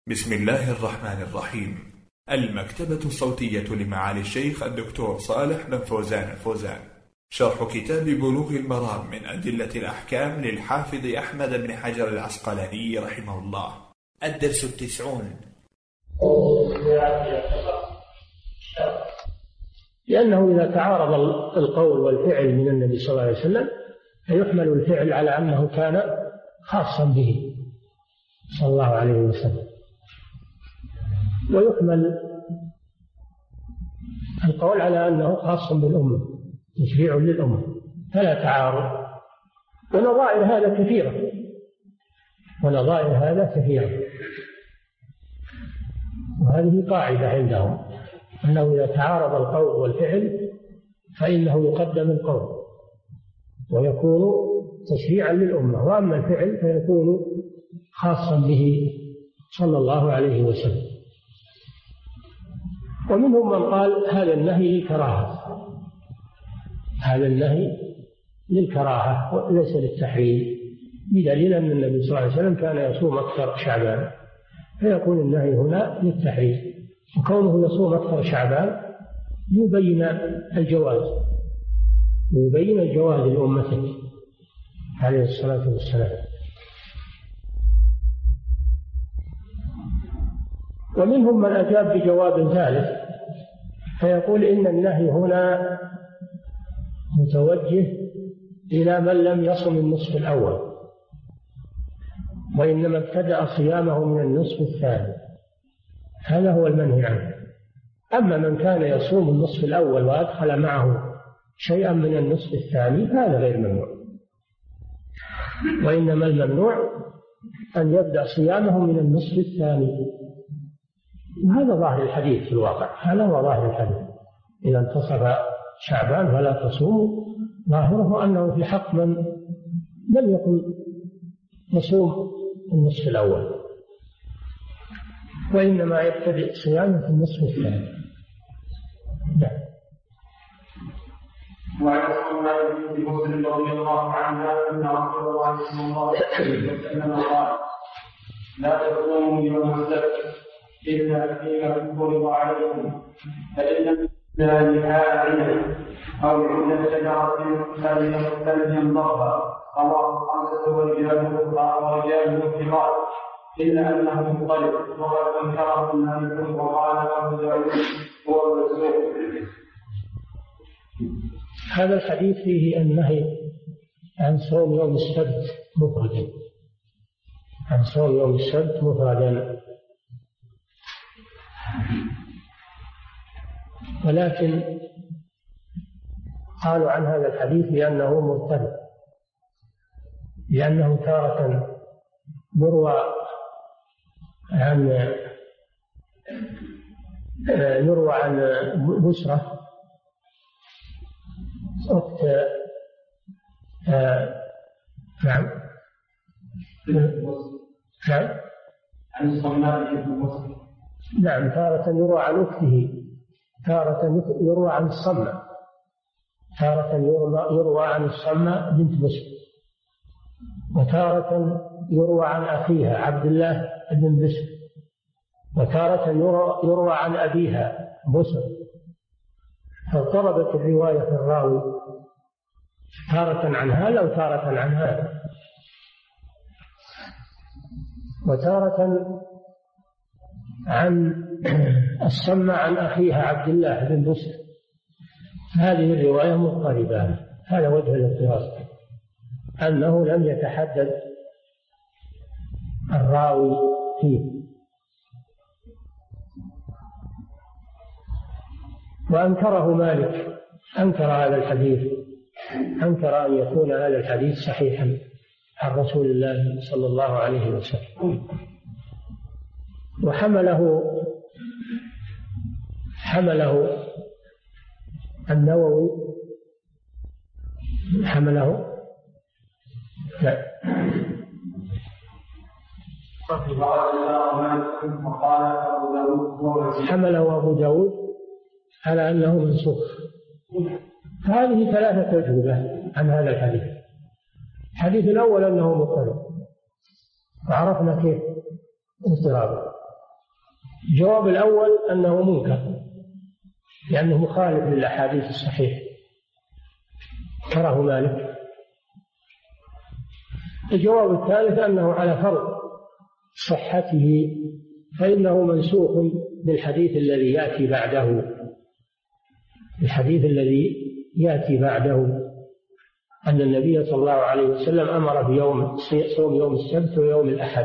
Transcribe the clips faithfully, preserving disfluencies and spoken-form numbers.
بسم الله الرحمن الرحيم. المكتبة الصوتية لمعالي الشيخ الدكتور صالح بن فوزان الفوزان، شرح كتاب بلوغ المرام من أدلة الأحكام للحافظ أحمد بن حجر العسقلاني رحمه الله. الدرس التسعون. لأنه إذا تعارض القول والفعل من النبي صلى الله عليه وسلم فيحمل الفعل على أنه كان خاصا به صلى الله عليه وسلم، ويحمل القول على أنه خاص بالأمة، تشريع للأمة، فلا تعارض. ونظائر هذا كثيرة ونظائر هذا كثيرة وهذه قاعدة عندهم أنه إذا تعارض القول والفعل فإنه يقدم القول ويكون تشريعا للأمة، وأما الفعل فيكون خاصا به صلى الله عليه وسلم. ومنهم من قال هذا النهي للكراهة، هذا النهي للكراهة وليس للتحريم، بدليل أن النبي صلى الله عليه وسلم كان يصوم أكثر شعبان، فيكون النهي هنا للتحريم، وكونه يصوم أكثر شعبان يبين الجواز، يبين الجواز لأمته عليه الصلاة والسلام. ومنهم من أجاب بجواب ثالث فيقول إن النهي هنا متوجه إلى من لم يصم النصف الأول، وإنما ابتدأ صيامه من النصف الثاني، هذا هو المنهي عنه. أما من كان يصوم النصف الأول وأدخل معه شيئا من النصف الثاني هذا غير ممنوع، وإنما الممنوع أن يبدأ صيامه من النصف الثاني، وهذا ظاهر الحديث في الواقع، هذا هو ظاهر الحديث. إذا انتصف شعبان فلا تصوموا، ظاهره أنه في حق من لم يكن يصوم النصف الأول، وإنما يبتدئ صيامه في النصف الثاني. نعم. وعن أسماء بنت مسلم رضي الله عنها أن رسول الله صلى الله عليه وسلم قال: لا تصوموا يوم السبت إلا فيما فرض عليكم، فإن لم لهذه أو عند شجرة فليمضغها، رواه خمسة ورجاله الثقات إلا أنه مختلف، وقد أنكره مالك وقال أبو داود هو المسلوق. هذا الحديث فيه النهي عن صوم يوم السبت مفردا، عن صوم يوم السبت مفردا، ولكن قالوا عن هذا الحديث لأنه مرتبط، لأنه تارة يروى عن يروى عن بشرى أخت نعم نعم عن الصماء بن مسلم، نعم تارة يروى عن أخته، تارة يروى عن الصماء، تارة يروى عن الصماء بنت بشر، وتارة يروى عن أخيها عبد الله بن بشر، وتارة يروى عن أبيها بشر، فاضطربت الرواية في الراوي تارة عن هذا وتارة عن هذا، وتارة عن الصماء عن أخيها عبد الله بن بشر، هذه الرواية مضطربة. هذا وجه الاضطراب، أنه لم يتحدد الراوي فيه. وأنكره مالك، أنكر هذا الحديث، أنكر أن يكون هذا الحديث صحيحا عن رسول الله صلى الله عليه وسلم، وحمله حمله النووي حمله لا حمله أبو داود على أنه منسوخ. هذه ثلاثة أجوبة عن هذا الحديث. الحديث الأول أنه مضطرب، وعرفنا كيف اضطرابه. الجواب الأول أنه منكر لأنه مخالف للأحاديث الصحيحة تراه مالك. الجواب الثالث أنه على فرض صحته فإنه منسوخ بالحديث الذي يأتي بعده الحديث الذي يأتي بعده أن النبي صلى الله عليه وسلم أمر بيوم صوم يوم السبت ويوم الأحد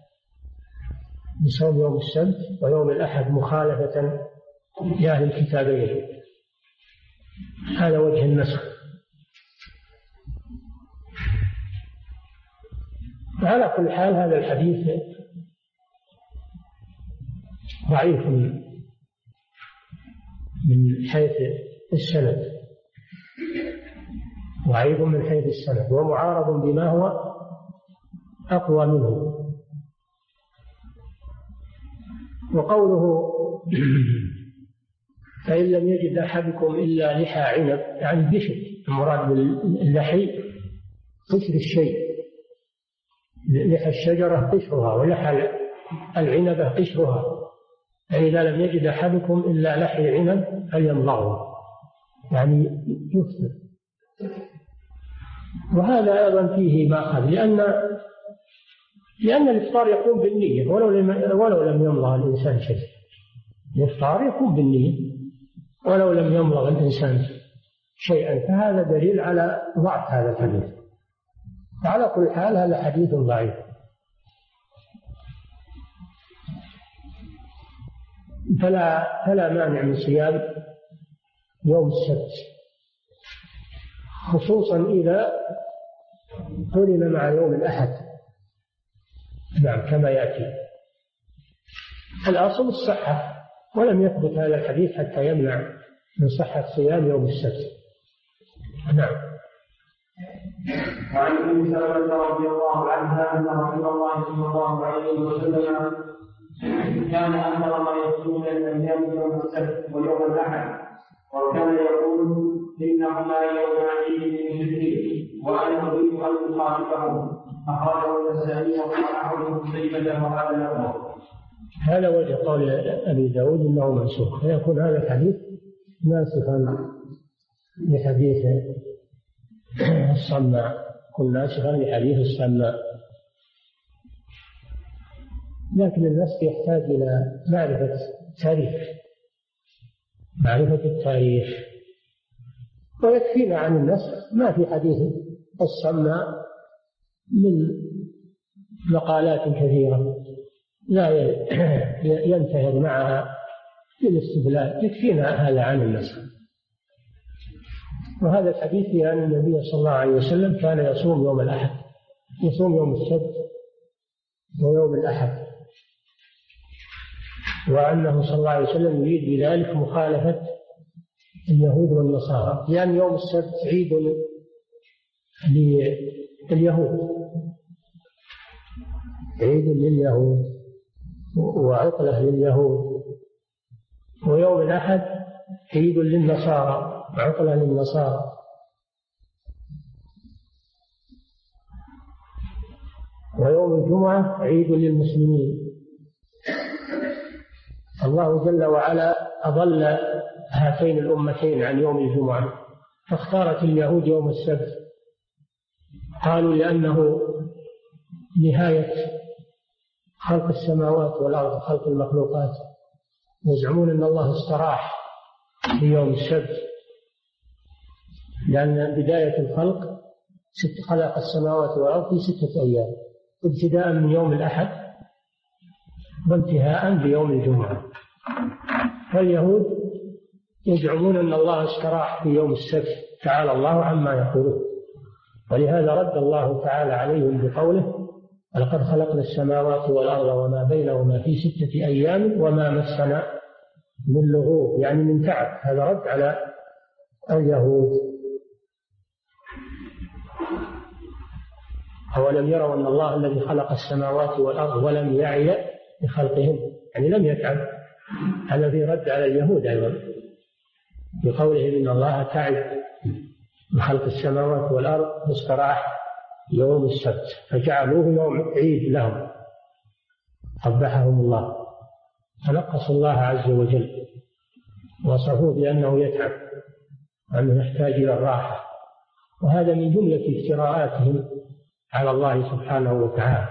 بصوم يوم السبت ويوم الأحد مخالفة لأهل الكتابين. هذا وجه النسخ. على كل حال هذا الحديث ضعيف من حيث السند ضعيف من حيث السند ومعارض بما هو أقوى منه. وقوله فإن لم يجد أحدكم إلا لحى عنب يعني البشر، المراد باللحي قشر الشيء، لحى الشجرة قشرها ولحى العنبة قشرها، فإذا لم يجد أحدكم إلا لحي عنب فليمضغه يعني يفطر. وهذا أيضا فيه مأخذ لأن لأن الإفطار يكون بالنية ولو لم ولو لم يمضغ الإنسان شيء. الإفطار يكون بالنية ولو لم يمضغ الإنسان شيئا، فهذا دليل على ضعف هذا الحديث. على كل حال هذا حديث ضعيف. فلا فلا مانع من صيام يوم السبت خصوصا إذا قرن مع يوم الأحد. نعم كما يأتي. الأصل الصحة ولم يثبت هذا الحديث حتى يمنع من صحة صيام يوم السبت. نعم. وعن ام سلمة رضي الله عنها ان رسول الله صلى الله عليه وسلم كان اكثر ما يصوم الايام يوم السبت ويوم الاحد، وكان يقول انهما يوم عيد من شركه وانا اريد ان اخالفهم. اخرجه النسائي وصححه ابن خزيمة وهذا الامر. هذا وجه قول ابي داود انه منسوخ، فيكون هذا الحديث ناسخا لحديث الصماء، كن ناسخا لحديث الصماء. لكن النسخ يحتاج إلى معرفة التاريخ معرفة التاريخ ويكفينا عن النسخ ما في حديث الصماء من مقالات كثيرة لا ينتهر معها بالاستدلال، يكفينا هذا عن النسخ. وهذا الحديث في أن النبي صلى الله عليه وسلم كان يصوم يوم الأحد، يصوم يوم السبت ويوم الأحد، وأنه صلى الله عليه وسلم يريد بذلك مخالفة اليهود والنصارى، لأن يوم السبت عيد لليهود عيد لليهود وعطلة لليهود، ويوم الأحد عيد للنصارى وعطلة للنصارى. ويوم الجمعة عيد للمسلمين. الله جل وعلا أضل هاتين الأمتين عن يوم الجمعة، فاختارت اليهود يوم السبت، قالوا لأنه نهاية خلق السماوات والأرض، خلق المخلوقات، يزعمون أن الله استراح في يوم السبت، لأن بداية الخلق ست خلق السماوات والأرض في ستة أيام، ابتداء من يوم الأحد وانتهاء بيوم الجمعة. فاليهود يزعمون أن الله استراح في يوم السبت، تعالى الله عما يقولون، ولهذا رد الله تعالى عليهم بقوله ولقد خلقنا السماوات والأرض وما بينهما في ستة أيام وما مسنا من لغوب، يعني من تعب. هذا رد على اليهود. أولم يروا أن الله الذي خلق السماوات والأرض ولم يعي بخلقهم، يعني لم يتعب. هذا في رد على اليهود أيضا بقوله إن الله تعب بخلق السماوات والأرض واستراح يوم السبت، فجعلوه يوم عيد لهم قبحهم الله. فنقصوا الله عز وجل، وصفوه بأنه يتعب وأنه يحتاج إلى الراحة، وهذا من جملة افتراءاتهم على الله سبحانه وتعالى.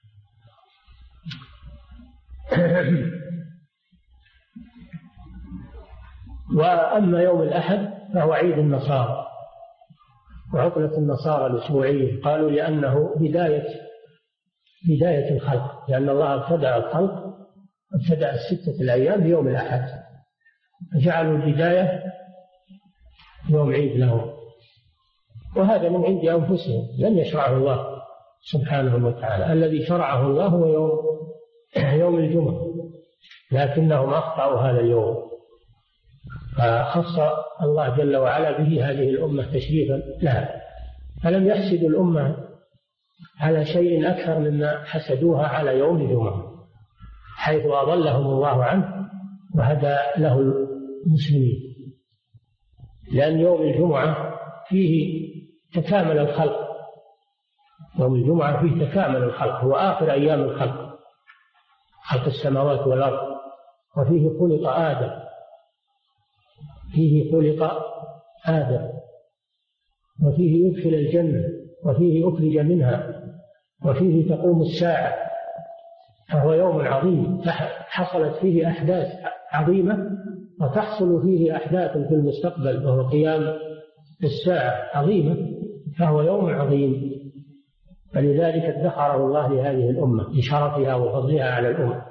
وأما يوم الأحد فهو عيد النصارى وعطلة النصارى الأسبوعية، قالوا لأنه بداية بداية الخلق، لأن الله ابتدأ الخلق ابتدأ الستة الأيام بيوم الأحد، فجعلوا البداية يوم عيد لهم، وهذا من عند أنفسهم لم يشرعه الله سبحانه وتعالى. الذي شرعه الله هو يوم يوم الجمعة، لكنهم أخطأوا هذا اليوم، فخص الله جل وعلا به هذه الأمة تشريفا لها، فلم يحسدوا الأمة على شيء أكثر مما حسدوها على يوم الجمعة، حيث أضلهم الله عنه وهدى له المسلمين، لأن يوم الجمعة فيه تكامل الخلق، يوم الجمعة فيه تكامل الخلق، هو آخر أيام الخلق، خلق السماوات والأرض، وفيه خلق آدم فيه خلق آدم وفيه يدخل الجنة وفيه أخرج منها وفيه تقوم الساعة، فهو يوم عظيم حصلت فيه أحداث عظيمة وتحصل فيه أحداث في المستقبل، وهو قيام الساعة عظيمة، فهو يوم عظيم، فلذلك ادخره الله لهذه الأمة لشرفها وفضلها على الأمة.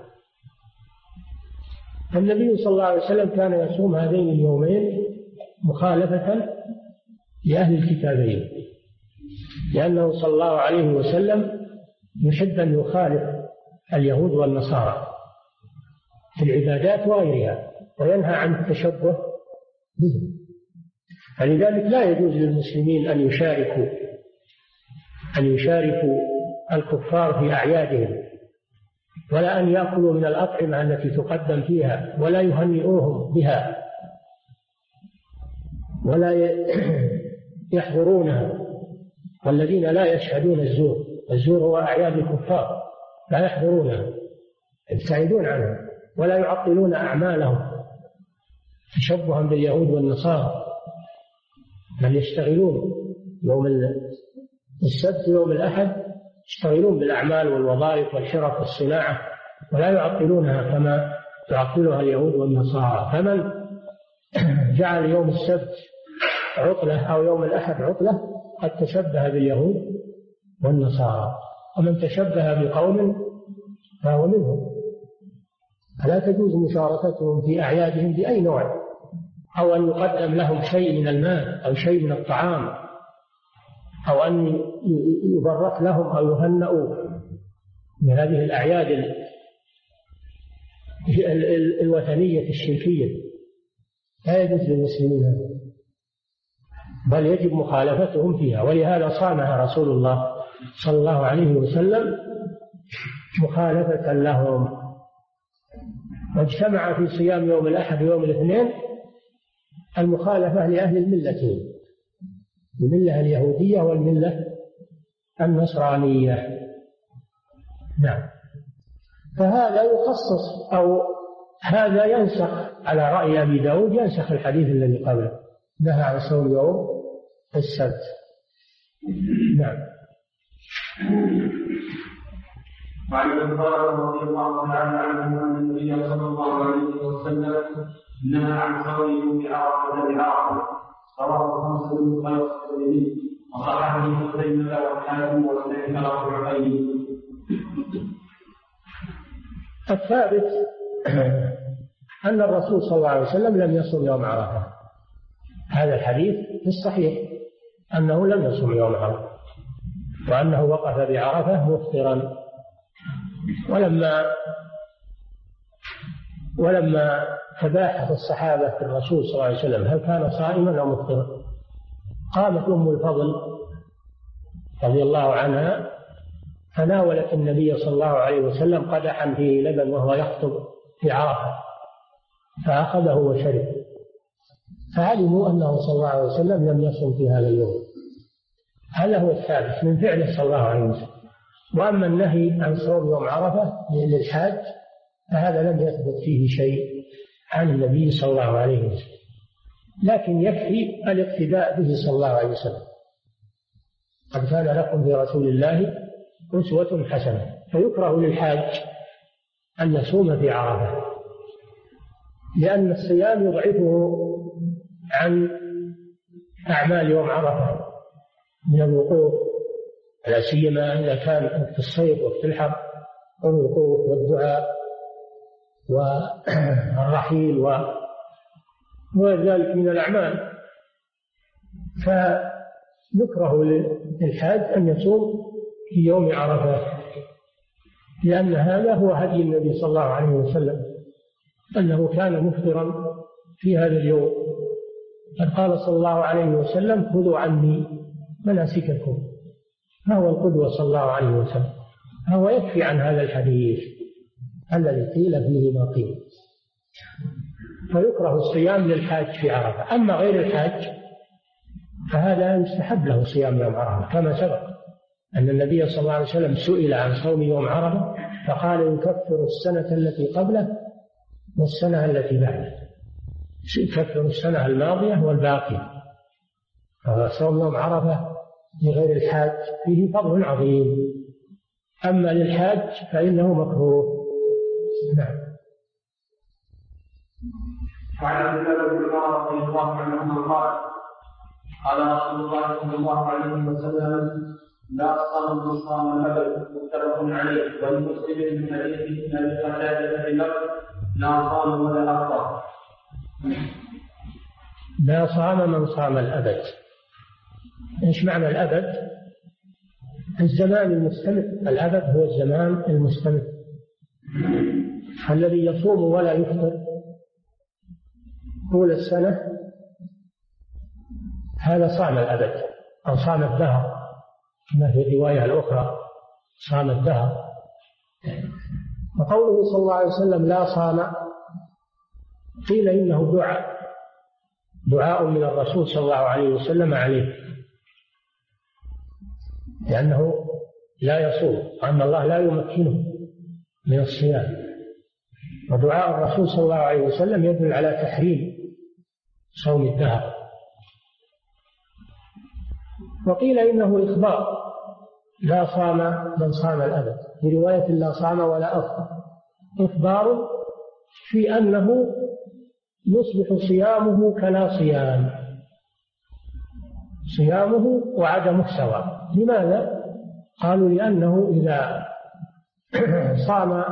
النبي صلى الله عليه وسلم كان يصوم هذين اليومين مخالفة لأهل الكتابين، لأنه صلى الله عليه وسلم يحب أن يخالف اليهود والنصارى في العبادات وغيرها، وينهى عن التشبه بهم، فلذلك لا يجوز للمسلمين أن يشاركوا أن يشاركوا الكفار في أعيادهم، ولا أن يأكلوا من الأطعمة التي تقدم فيها، ولا يهنئوهم بها، ولا يحضرونها. والذين لا يشهدون الزور، الزور هو أعياد الكفار، لا يحضرونها، يبتعدون عنها، ولا يعطلون أعمالهم تشبها باليهود والنصارى، بل يشتغلون يوم السبت ويوم الأحد، يشتغلون بالأعمال والوظائف والحرف والصناعة، ولا يعطلونها كما يعطلها اليهود والنصارى. فمن جعل يوم السبت عطلة أو يوم الأحد عطلة قد تشبه باليهود والنصارى، ومن تشبه بقوم فهو منهم، فلا تجوز مشاركتهم في أعيادهم بأي نوع، أو أن يقدم لهم شيء من المال أو شيء من الطعام، أو أن يبرك لهم أو يهنئوا من هذه الأعياد الوثنية الشركية، لا يجوز للمسلمين هذا، بل يجب مخالفتهم فيها. ولهذا صامها رسول الله صلى الله عليه وسلم مخالفة لهم، واجتمع في صيام يوم الأحد ويوم الاثنين المخالفة لأهل الملتين، الملة اليهودية والملة النصرانية. نعم، فهذا يخصص أو هذا ينسخ على رأي أبي داود، ينسخ الحديث الذي قبله نهى عن صوم يوم السبت. نعم. وعن ابن هريرة رضي الله تعالى عنه أن النبي صلى الله عليه وسلم نهى عن صوم يوم عرفة بعرفة، رواه خمسة غير الترمذي وصححه ابن خزيمة والحاكم وسلم رفعين. الثابت أن الرسول صلى الله عليه وسلم لم يصم يوم عرفة، هذا الحديث في الصحيح أنه لم يصم يوم عرفة، وأنه وقف بعرفة مفطرا. ولما ولما تباحث الصحابة في الرسول صلى الله عليه وسلم هل كان صائما أو مفطرا، قامت أم الفضل رضي الله عنها فناولت النبي صلى الله عليه وسلم قدحا فيه لبن وهو يخطب في عرفة، فأخذه وشرب، فعلموا أنه صلى الله عليه وسلم لم يصم في هذا اليوم. هذا هو الثابت من فعله صلى الله عليه وسلم. وأما النهي عن صوم يوم عرفة للحاج فهذا لم يثبت فيه شيء عن النبي صلى الله عليه وسلم، لكن يكفي الاقتداء به صلى الله عليه وسلم. قد كان لكم في رسول الله أسوة حسنة. فيكره للحاج أن يصوم في عرفة، لأن الصيام يضعفه عن أعمال يوم عرفة من الوقوف، لا سيما إذا كان في الصيف وفي الحر، الوقوف والدعاء والرحيل وغير ذلك من الأعمال. فيكره للحاج أن يصوم في يوم عرفة، لأن هذا هو هدي النبي صلى الله عليه وسلم، أنه كان مفطرا في هذا اليوم. قد قال صلى الله عليه وسلم: خذوا عني مناسككم. فهو القدوة صلى الله عليه وسلم، فهو يكفي عن هذا الحديث الذي قيل فيه ما قيل. فيكره الصيام للحاج في عرفة. أما غير الحاج فهذا يستحب له صيام يوم عرفة، كما سبق أن النبي صلى الله عليه وسلم سئل عن صوم يوم عرفة فقال: يكفر السنة التي قبله والسنة التي بعده، يكفر السنة الماضية والباقية. فصوم يوم عرفة لغير الحاج فيه فضل عظيم، أما للحاج فإنه مكروه. نعم. وعن عبد الله بن عمر رضي الله عنهما قال: قال رسول الله صلى الله عليه وسلم: لا صام من صام الأبد. متفق عليه. ولمسلم من حديث أبي قتادة في لفظ: لا صام ولا أفطر. لا صام من صام الأبد. إيش معنى الأبد؟ الزمان المستمر. الأبد هو الزمان المستمر، الذي يصوم ولا يفطر طول السنة، هذا صام الأبد أو صام الدهر، كما في الرواية الأخرى صام الدهر. وقوله صلى الله عليه وسلم: لا صام، قيل إنه دعاء دعاء من الرسول صلى الله عليه وسلم عليه، لأنه لا يصوم، وأن الله لا يمكنه من الصيام. ودعاء الرسول صلى الله عليه وسلم يدل على تحريم صوم الدهر. وقيل إنه إخبار: لا صام من صام الأبد، في رواية: لا صام ولا أفطر. إخبار في أنه يصبح صيامه كلا صيام، صيامه وعدمه سواء. لماذا؟ قالوا: لأنه إذا صام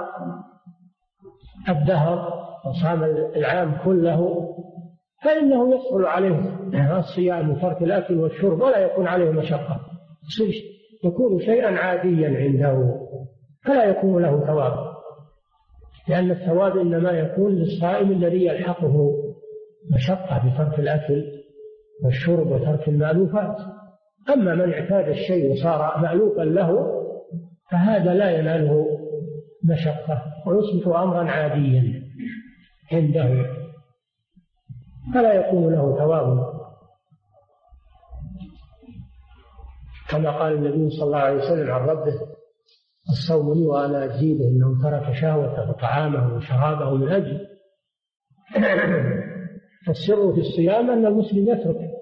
الدهر وصام العام كله فإنه يسهل عليه الصيام وترك الأكل والشرب، ولا يكون عليه مشقة، يكون شيئا عاديا عنده، فلا يكون له ثواب، لأن الثواب إنما يكون للصائم الذي يلحقه مشقة بترك الأكل والشرب وترك المألوفات. أما من اعتاد الشيء وصار مألوفا له فهذا لا يناله مشقة ويصبح أمرا عاديا عنده، فلا يكون له ثواب. كما قال النبي صلى الله عليه وسلم عن ربه: الصوم لي وأنا أجزي به، إنه ترك شهوته وطعامه وشرابه من أجل. فالسر في الصيام أن المسلم يترك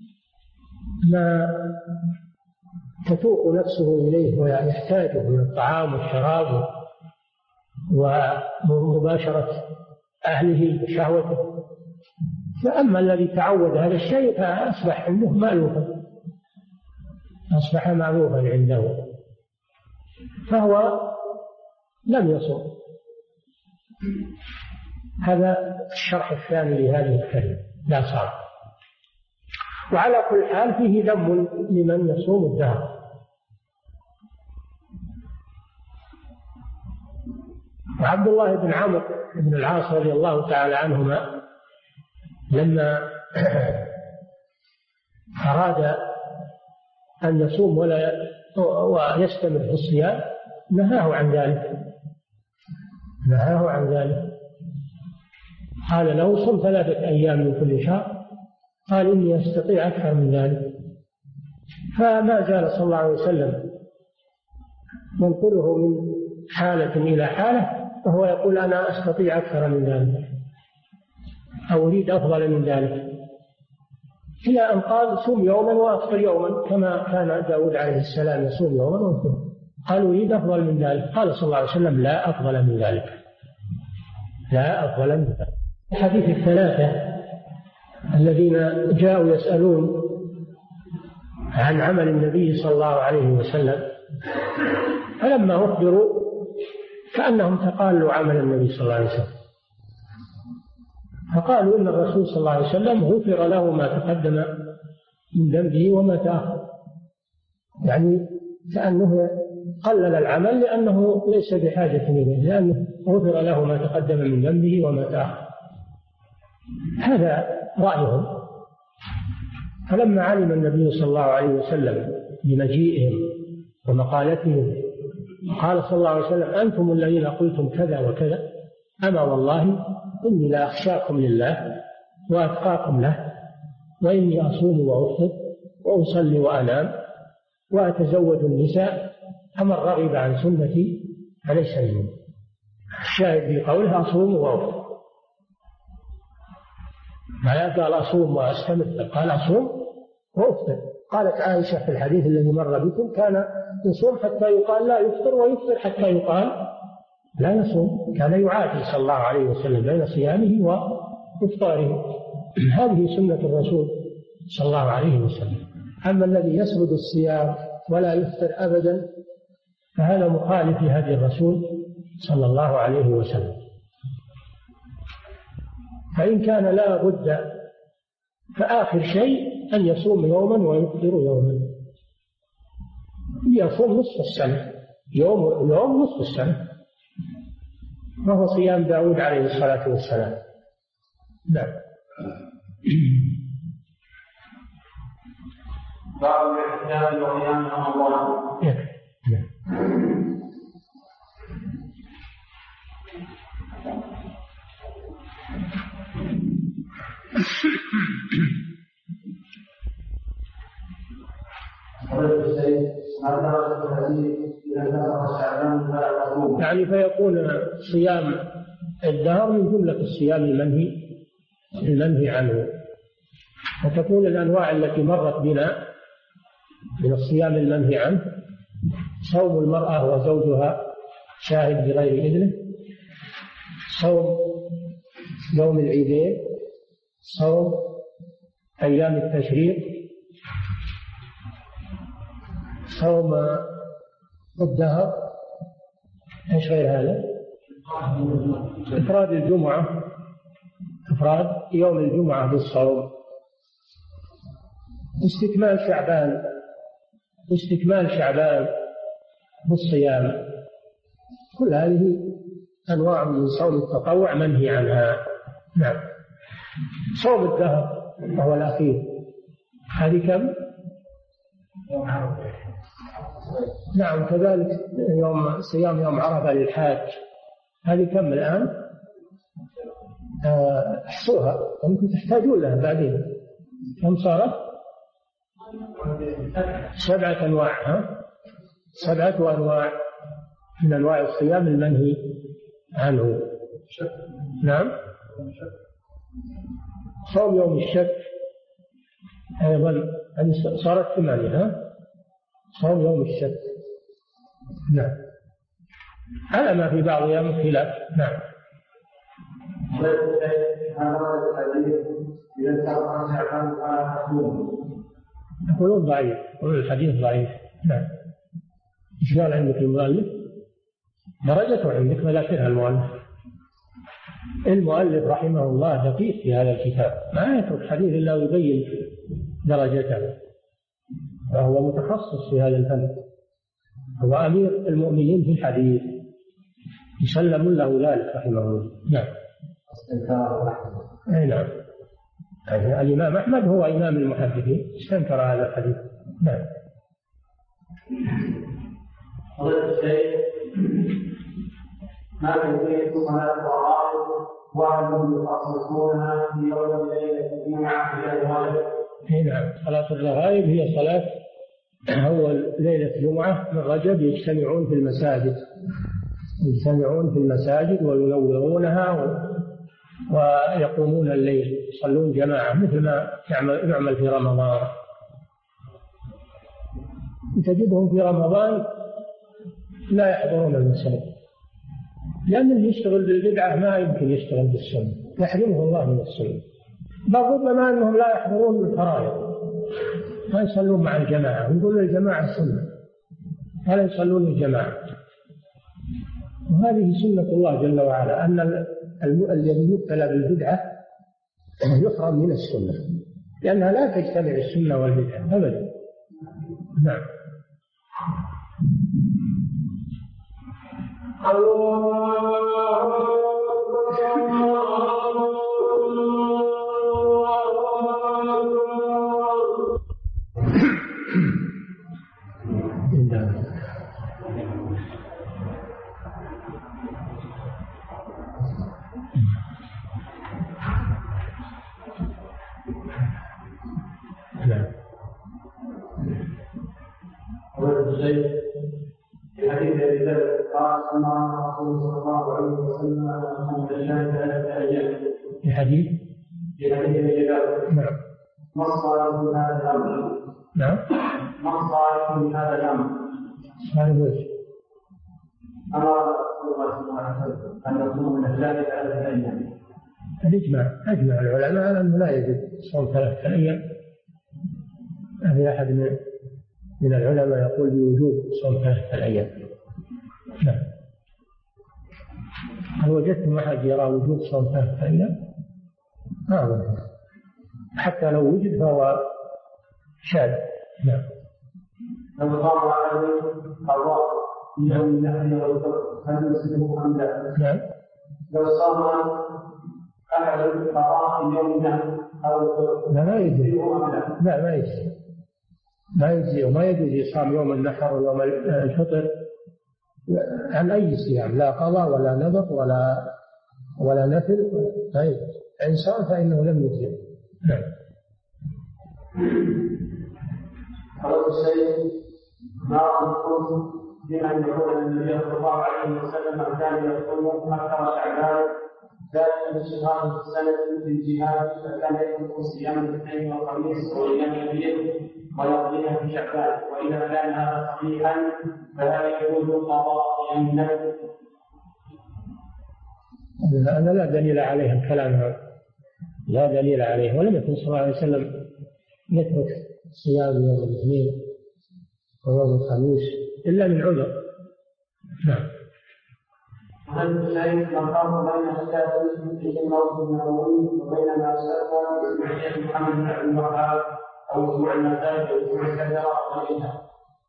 ما تتوق نفسه إليه ويحتاجه من الطعام والشراب ومباشرة أهله وشهوته. فأما الذي تعود هذا الشيء فأصبح عنده مألوفا، أصبح معروفا عنده، فهو لم يصم. هذا الشرح الثاني لهذه الكلمة: لا صام. وعلى كل حال فيه ذم لمن يصوم الدهر. وعبد الله بن عمرو بن العاص رضي الله تعالى عنهما لما أراد أن يصوم ولا ويستمر في الصيام نهاه عن ذلك نهاه عن ذلك قال له: صم ثلاثة أيام من كل شهر. قال: إني أستطيع أكثر من ذلك. فما زال صلى الله عليه وسلم ينقله من حالة إلى حالة وهو يقول أنا أستطيع أكثر من ذلك أو أريد أفضل من ذلك، إلى أن قال صوم يوما وأفطر يوما كما كان داود عليه السلام يصوم يوما ويفطر. قال أريد أفضل من ذلك، قال صلى الله عليه وسلم لا أفضل من ذلك، لا أفضل من ذلك. حديث الثلاثة الذين جاءوا يسألون عن عمل النبي صلى الله عليه وسلم، فلما أخبروا كأنهم تقالوا عمل النبي صلى الله عليه وسلم، فقالوا إن الرسول صلى الله عليه وسلم غفر له ما تقدم من ذنبه وما تأخر، يعني كأنه قلل العمل لأنه ليس بحاجة إليه، لأنه غفر له ما تقدم من ذنبه وما تأخر. هذا رأيهم. فلما علم النبي صلى الله عليه وسلم بمجيئهم ومقالتهم قال صلى الله عليه وسلم أنتم الذين قلتم كذا وكذا، أما والله إني لا أخشاكم لله وأتقاكم له، وإني أصوم وأفطر وأصلي وأنام وأتزوج النساء، فمن رغب عن سنتي فليس مني. الشاهد في قوله أصوم وأفطر، ما قال أصوم وأستمر، قال أصوم وأفطر. قالت عائشة في الحديث الذي مر بكم كان يصوم حتى يقال لا يفطر، ويفطر حتى يقال لا يصوم، كان يعادل صلى الله عليه وسلم بين صيامه وإفطاره. هذه سنة الرسول صلى الله عليه وسلم. أما الذي يسرد الصيام ولا يفطر أبدا فهذا مخالف لهدي الرسول صلى الله عليه وسلم. فإن كان لا بد فآخر شيء أن يصوم يوما ويفطر يوما، يصوم نصف السنة، يوم يوم نصف السنة، وهو صيام داود عليه الصلاة والسلام. نعم. باب الاحتياط وقيام رمضان. يعني فيكون صيام الدهر من جملة الصيام المنهي المنهي عنه، وتكون الأنواع التي مرت بنا من الصيام المنهي عنه صوم المرأة وزوجها شاهد بغير إذنه، صوم يوم العيدين، صوم أيام التشريق، صوم الدهر، ايش غير هذا؟ إفراد الجمعة، إفراد يوم الجمعة بالصوم، استكمال شعبان، استكمال شعبان بالصيام. كل هذه أنواع من صوم التطوع منهي عنها. نعم. صوم الدهر وهو الأخير هذه كم؟ نعم. كذلك يوم صيام يوم عرفة للحاج هذه كم الآن؟ احصوها يمكن تحتاجون لها بعدين. كم صارت؟ سبعة أنواع. ها؟ سبعة أنواع من أنواع الصيام المنهي عنه. نعم. صوم يوم الشك أيضا صارت ثمانية. ها؟ صوم يوم الشك. نعم. على ما في بعض أيام خلاف. نعم. يقولون ضعيف، يقولون الحديث ضعيف. نعم. إيش قال عندك المؤلف؟ درجته عندك ولكنها المؤلف. المؤلف رحمه الله دقيق في هذا الكتاب، ما يترك حديث إلا ويبين درجته، فهو متخصص في هذا الفن، هو أمير المؤمنين في الحديث، يسلم له ذلك رحمه الله. نعم. أي نعم. يعني الإمام أحمد هو إمام المحدثين، استنكر هذا الحديث. نعم. ما تنتهي صلاة الرغائب وأنهم يخصصونها في يوم ليلة الجمعة إلى الغالب. نعم. صلاة الرغائب هي صلاة أول ليلة الجمعة من رجب، يجتمعون في المساجد يجتمعون في المساجد وينورونها ويقومون الليل يصلون جماعة مثل ما يعمل في رمضان. تجدهم في رمضان لا يحضرون المساجد، لأن اللي يشتغل بالبدعة ما يمكن يشتغل بالسنة، يحرمه الله من السنة. بل ربما أنهم لا يحضرون الفرائض، ما يصلون مع الجماعة، يقولون الجماعة سنة ولا يصلون الجماعة. وهذه سنة الله جل وعلا، أن الذي يبتلى بالبدعة يحرم من السنة، لأنها لا تجتمع السنة والبدعة أبدا. نعم. في حديث ابي ذر قال امر رسول صلى الله عليه وسلم ان يصوم الليل ثلاثه ايام. في حديث في حديث ابي ذر. نعم. ما الصالح من هذا الامر؟ نعم. ما الصالح من هذا الامر؟ صالح ايش؟ امر رسول الله صلى الله عليه وسلم ان يصوم الليل ثلاثه ايام. الاجماع اجمع العلماء على انه لا يجب صوم ثلاثه ايام. ما في احد من من العلماء يقول بوجوب صوم ثلاثة الأيام. نعم. هل وجدتم أحد يرى وجوب صوم ثلاثة أيام؟ ما أظن، حتى لو وجد فهو شاذ. نعم. لو صام عليه قضاء في يوم النحر والفطر هل يسلمه أم لا؟ نعم. لو صام أحد قضاء في يوم النحر أو الفطر لا ما يجزي. لا؟ لا ما يجزي. ما يجزي وما يجوز يصام يوم النحر ويوم الفطر عن أي صيام، لا قضاء ولا نذر ولا ولا نفل. طيب إنسان فإنه لم يجزي. نعم. قال الشيخ ما أنكم بمن يقول أن النبي صلى الله عليه وسلم كان يصوم أكثر شعبان ذلك الانشغال في السنة في الجهاد، فكان يترك صيام الاثنين والخميس وأيام البيض ويقضيها في شعبان. وإذا كان هذا صحيحا فلا يجوز قضاء أيام النفل. هذا لا دليل عليه الكلام هذا، لا دليل عليه. ولم يكن صلى الله عليه وسلم يترك صيام يوم الاثنين ويوم الخميس إلا من عذر. نعم. هل الشيخ الفرق بين الشافعي في الموت النبوي وبين ما سبق بسمعية محمد بن عبد الوهاب أو أسبوع المساجد أو أسبوع الكذا وغيرها؟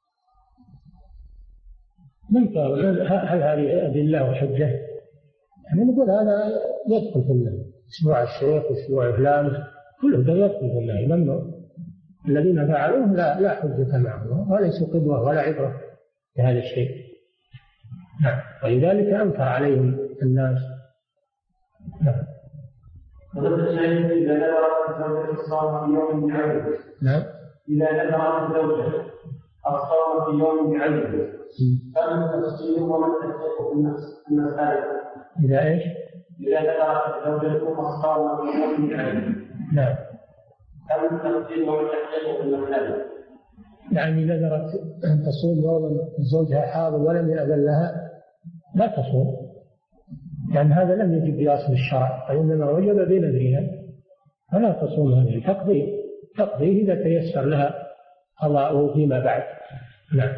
من قال هل هذه أدلة وحجة؟ يعني نقول هذا يدخل في النهي، أسبوع الشيخ وأسبوع فلان كله ده يدخل في النهي ممنوع. الذين فعلوه لا لا حجة معهم وليسوا قدوة ولا عبرة بهذا الشيء. نعم. ولذلك أنكر عليهم الناس. نعم. فضل الشيخ إذا نذرت الزوجة الصوم في يوم بعيد. نعم. إذا نذرت الزوجة الصوم في يوم بعيد فمن التفصيل ومن تحقيق المسائل؟ إذا إيش؟ إذا نذرت الزوجة الصوم في يوم بعيد. نعم. فمن التفصيل ومن تحقيق المسائل؟ يعني نذرت أن تصوم يوما زوجها حاضر ولم يأذن لها لا تصوم، لأن هذا لم يجب بأصل الشرع، وإنما وجب بنذرها، فلا تصوم هذه، تقضيه تقضيه إذا تيسر لها قضاؤه فيما بعد. نعم.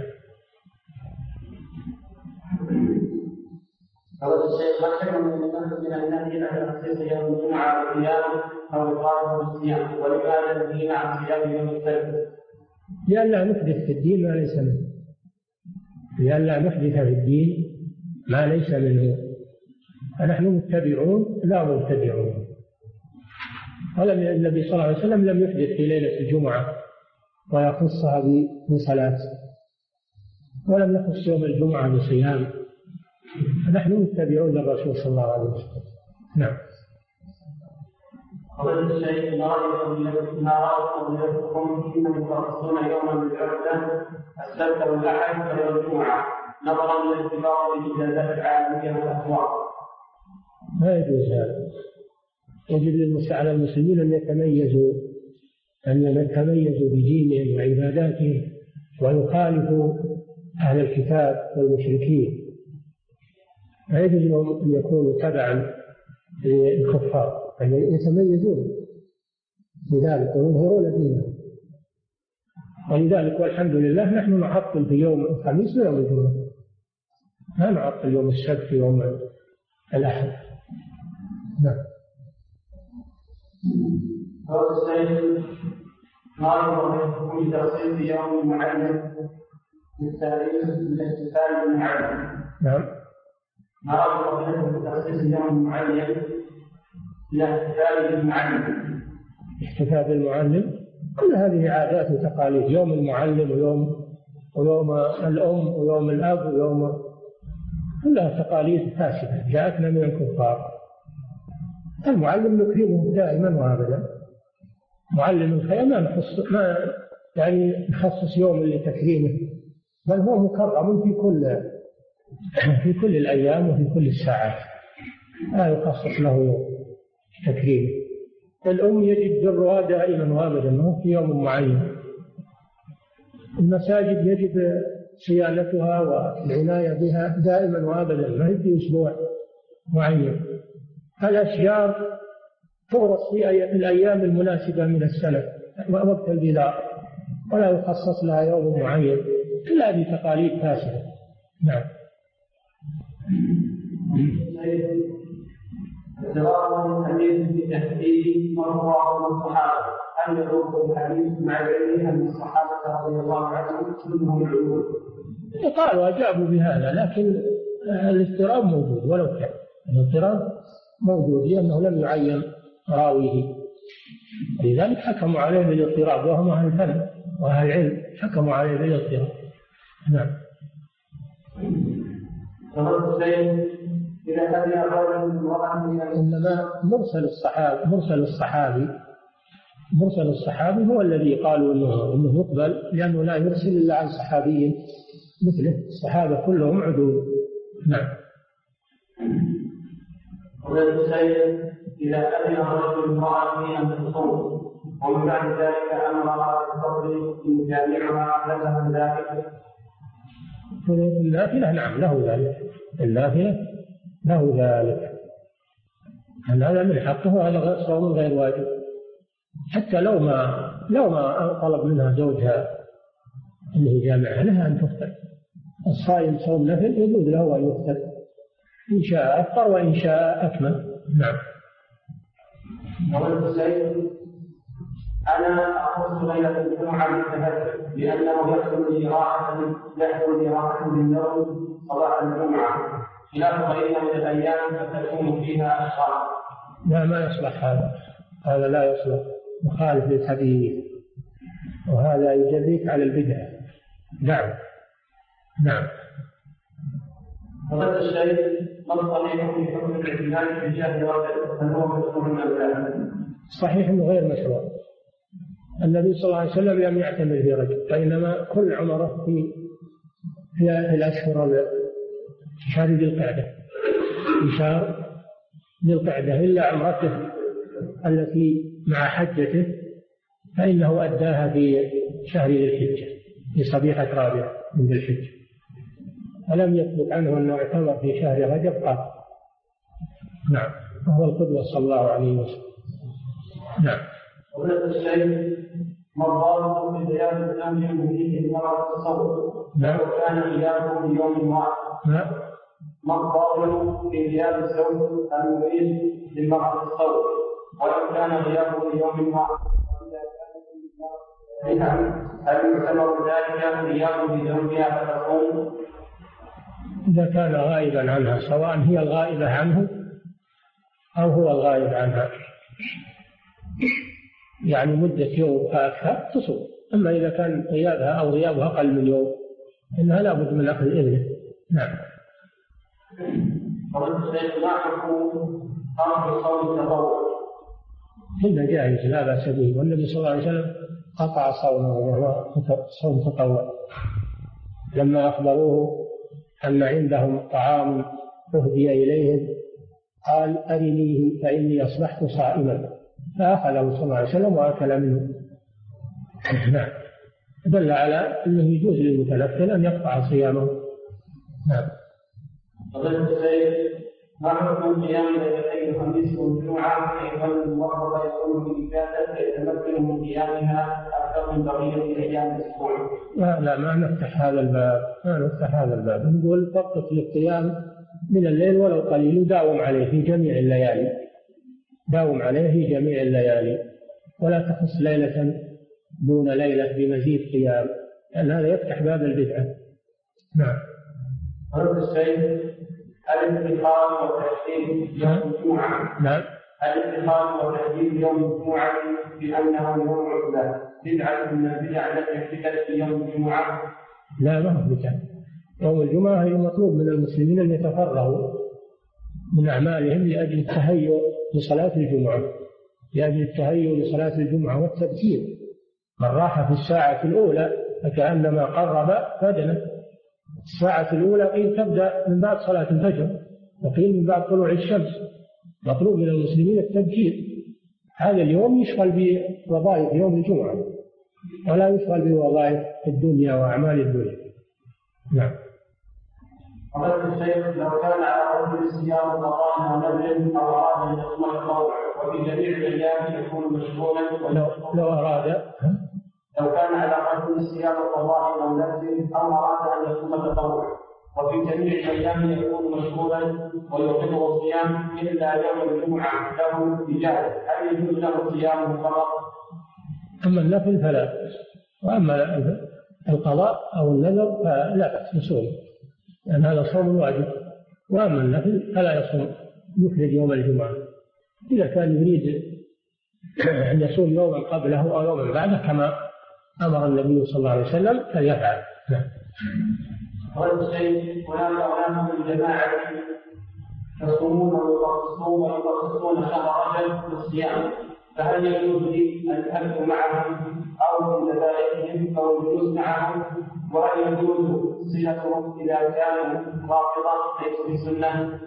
قال الشيخ ما حكم من النهي من النهي عن تخصيص يوم الجمعة بالصيام أو القائم بالصيام، ولماذا النهي عن صيام يوم السبت؟ لئلا نحدث في الدين ما ليس منه، لئلا نحدث في الدين ما ليس منه، فنحن متبعون لا متبعون. ولم النبي صلى الله عليه وسلم لم يحدث في ليلة الجمعة ويخصها بصلاة، ولم يخص يوم الجمعة بصيام، فنحن متبعون للرسول صلى الله عليه وسلم. نعم. قال الشيخ ما رأيكم يذكركم إنهم يخصون يوما بالعبدة السبت والأحد ويوم الجمعة نظرا للاعتبار بالاجازات العالميه والاخبار. ما يجوز هذا. يجب على المسلمين ان يتميزوا ان يتميزوا بدينهم وعباداتهم ويخالفوا اهل الكتاب والمشركين. لا يجوز لهم ان يكونوا تبعا للكفار، ان يتميزون بذلك ويظهرون دينهم. ولذلك والحمد لله نحن نعطل في يوم الخميس ويوم الجمعة، ما نعطل يوم السبت ويوم الأحد. نعم. قال السيد ما يرغب في تخصيص يوم معين للتاريخ بالاحتفال بالمعلم. نعم. ما يرغب في تخصيص يوم معين للاحتفال بالمعلم. احتفال بالمعلم كل هذه عادات وتقاليد، يوم المعلم ويوم ويوم الأم ويوم الأب ويوم، كلها تقاليد فاسدة جاءتنا من الكفار. المعلم نكرمه دائما وابدا، معلم الخير ما نخص ما يعني نخصص يوم لتكريمه، بل هو مكرم في كل في كل الأيام وفي كل الساعات، لا يخصص له يوم تكريمه. الأم يجب برها دائما وابدا، مو في يوم معين. المساجد يجب صيانتها والعناية بها دائما وابدا، ما هي في أسبوع معين. الأشجار تغرس في الأيام المناسبة من السنة وقت البذار، ولا يخصص لها يوم معين. كل هذه تقاليد فاسدة. نعم. الجواب الحديث بتحديد مرفوع من الصحابة، هل يدور الحديث مع العلم أن الصحابة رضي الله عنهم كلهم يعلمون؟ قالوا أجابوا بهذا، لكن الاضطراب موجود ولو كان الاضطراب موجود لأنه لم يعين راويه، لذلك حكموا عليه بالاضطراب، وهم أهل الفن وأهل العلم حكموا عليه بالاضطراب. نعم. إنما مرسل الصحابي مرسل الصحابي مرسل الصحابي هو الذي قالوا إنه, إنه يقبل، لأنه لا يرسل إلا عن صحابي مثله، الصحابة كلهم عدول. نعم. إذا أذن الرجل امرأة أن تصوم ومن بعد ذلك أمرها بالصبر يجامعها لها ذلك. النافلة نعم له ذلك، النافلة له ذلك، هذا من حقه، هذا صوم غير واجب، حتى لو ما لو ما طلب منها زوجها أنه يجامعها لها أن تفطر. الصائم صوم نفل يجوز له أن يفطر إن شاء أفطر وإن شاء أكمل. نعم. أنا أخص ليلة الجمعة بالتهجد لأنه يحصل لي راحة يحصل لي راحة بالنوم صباح الجمعة، خلاف غيرها من الأيام فتكون فيها أشغال. لا، ما يصلح هذا، هذا لا يصلح، مخالف للحديث، وهذا يجريك على البدع. نعم. نعم. وهذا الشيء من صحيح في حكم الاعتناء في شهر رجب هل هو مشروع من الأولاد؟ صحيح انه غير مشروع. النبي صلى الله عليه وسلم لم يعتمر في رجب، وانما كل عمره في في الاشهر شهر ذي القعده، في شهر ذي القعده، الا عمرته التي مع حجته فانه اداها في شهر ذي الحجه في صبيحه رابعه من ذي الحجه، ولم يثبت عنه انه اعتمر في شهر رجب قط. نعم. وهو القدوه صلى الله عليه وسلم. نعم. وهذا الشيء مرضاه في زيادة الأمر فيه المرض التصور. نعم. وكان غيابه بيوم واحد. نعم. مرضاه في غياب الزوج المريض للمرض التصور، ولو كان غيابه بيوم واحد هل يعتبر ذلك غيابه بزوجها فتقوم؟ إذا كان غائبا عنها، سواء هي الغائبة عنه أو هو الغائب عنها، يعني مدة يوم فأكثر تصوم. أما إذا كان غيابها أو غيابها أقل من يوم إنها لا بد من أخذ إذنه. نعم. ما حكم أمر صوم التطوع؟ إنه جائز لا بأس به، والنبي صلى الله عليه وسلم قطع صومه وهو صوم تطوع لما أخبروه أن عندهم طعام أهدي إليهم قال أرنيه فإني أصبحت صائما، فأخذه صلى الله عليه وسلم وأكل منه. نعم، دل على أنه يجوز للمتنفل أن يقطع صيامه. نعم. فضيلة الشيخ، ما حكم قيام ليلتي الخميس والجمعة حيث الموظف يكون في إجازة يتمكن من قيامها أكثر من بقية أيام الأسبوع؟ لا لا، ما نفتح هذا الباب، ما نفتح هذا الباب، نقول فقط للقيام من الليل ولو قليل، وداوم عليه في جميع الليالي، داوم عليه في جميع الليالي، ولا تخص ليلة دون ليلة بمزيد قيام، لأن هذا يفتح باب البدعة. نعم. هل الشيء الاتخاذ وتحديد يوم الجمعة؟ نعم. الاتخاذ وتحديد يوم الجمعة بأنه يوم عطلة بدعة من البدع التي احتدت في يوم الجمعة؟ لا، ما هو بدعة. يوم الجمعة هي مطلوب من المسلمين أن يتفرغوا من أعمالهم لأجل التهيؤ لصلاة الجمعة، لأجل التهيؤ لصلاة الجمعة والتبكير. من راح في الساعة الأولى فكأنما قرب بدنه. الساعة الأولى قيل تبدأ من بعد صلاة الفجر، وقيل من بعد طلوع الشمس. مطلوب من المسلمين التبكير. هذا اليوم يشغل بوظائف يوم الجمعة، ولا يشغل بوظائف الدنيا وأعمال الدنيا. نعم. قال الشيخ: لو كان على رجل صيام رمضان ونذر او اراد ان يصوم التطوع وفي جميع الايام يكون مشغولا، لو, لو اراد لو كان على رجل صيام رمضان او نذر او اراد ان يصوم التطوع وفي جميع الايام يكون مشغولا ويوقفه الصيام الا يوم الجمعه له اجازه، هل يجوز له صيامه فقط؟ اما النفل فلا، واما القضاء او النذر فلا باس يصوم، لأن هذا صوم واجب. وأما النفل فلا يصوم، يفرد يوم الجمعة. إذا كان يريد أن يصوم يوما قبله أو يوما بعده كما أمر النبي صلى الله عليه وسلم فليفعل. قال الشيخ: هناك أناس من الجماعة يصومون ويخصصون ويخصصون شهر رجب للصيام، فهل يجوز لي أن أدعو معهم أو من ذبائحهم أو الجلوس معهم؟ وهل يجوز صلتهم إذا كانوا رافضة ليسوا بسنة؟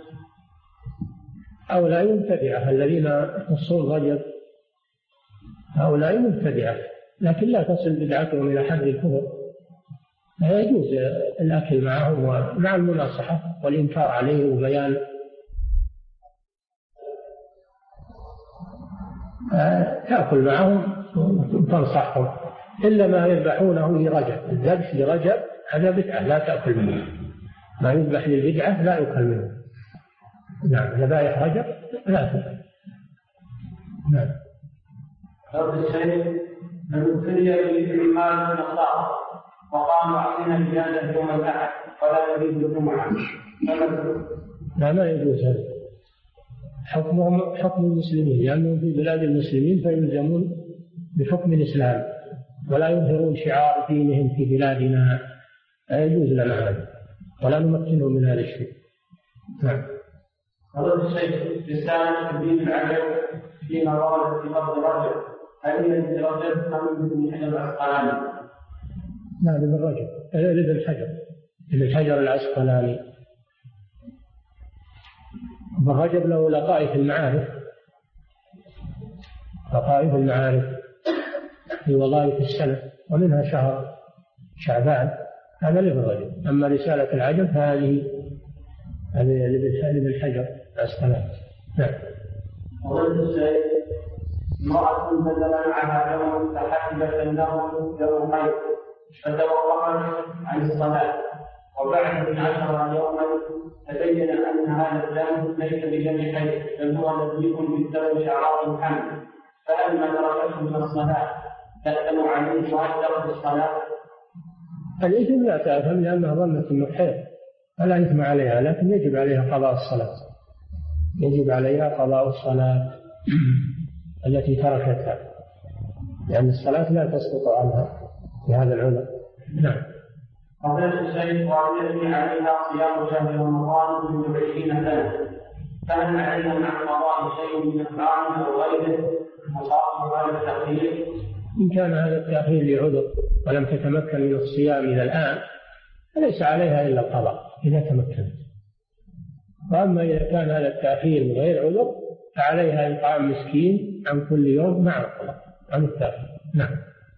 هؤلاء مبتدعة الذين يخصون رجب، هؤلاء مبتدعة، لكن لا تصل بدعتهم إلى حد الكفر. لا يجوز الأكل معهم ومع المناصحة والإنكار عليه وبيان. تأكل معهم وتنصحهم، إلا ما يذبحونه لرجب. الذبح لرجب هذا بدعة لا تأكل منه، ما يذبح للبدعة لا يأكل منه. نعم، ذبائح رجب لا تأكل. نعم. هذا الشيء من ابتلي بالإيمان النصارى وقاموا علينا الجهاد يوم الأحد ولا نريد الجمعة، لا ما يجوز هذا. حكمهم حكم المسلمين، لأنهم في بلاد المسلمين فيلزمون بحكم الإسلام ولا يظهرون شعار دينهم في بلادنا. لا يجوز لنا هذا ولا نمكنهم من هذا الشيء. نعم. هذا الشيء رسالة تبين العجب فيما ورد في لفظ رجب، هل هي ابن رجب أم ابن حجر العسقلاني؟ لا، ابن رجب، ابن الحجر، ابن حجر العسقلاني. ابن رجب له لطائف المعارف، لطائف المعارف في وظائف السنة ومنها شهر شعبان، هذا لابن رجب. أما رسالة العجب فهذه هذه لابن الحجر العسقلاني. نعم. وقلت الشيء: امرأة نزل معها يوم فحسبت النوم يوم حيض فتوقفت عن الصلاة، وبعد من عشر يوما تبين أن هذا الدم ليس بدم حيض بل هو الذي يكون بالدم شعار حمل، فلما تركته من الصلاة تأثم عليه وأثرت الصلاة؟ الإثم لا تأثم لأنها ظنت أنه حيض، فلا إثم عليها، لكن يجب عليها قضاء الصلاة، يجب عليها قضاء الصلاة التي تركتها، لأن الصلاة لا تسقط عنها بهذا العذر. نعم. قضية الشيخ: ويجري عليها صيام شهر رمضان من عشرين سنة، فهل عليها مع قضاء شيء من الطعام أو غيره مصاب هذا التأخير؟ إن كان هذا التأخير لعذر ولم تتمكن من الصيام إلى الآن فليس عليها إلا القضاء، إذا تمكنت. وأما إذا كان هذا التأخير من غير عذر فعليها إطعام مسكين عن كل يوم مع الطلاق عن التأخير. نعم.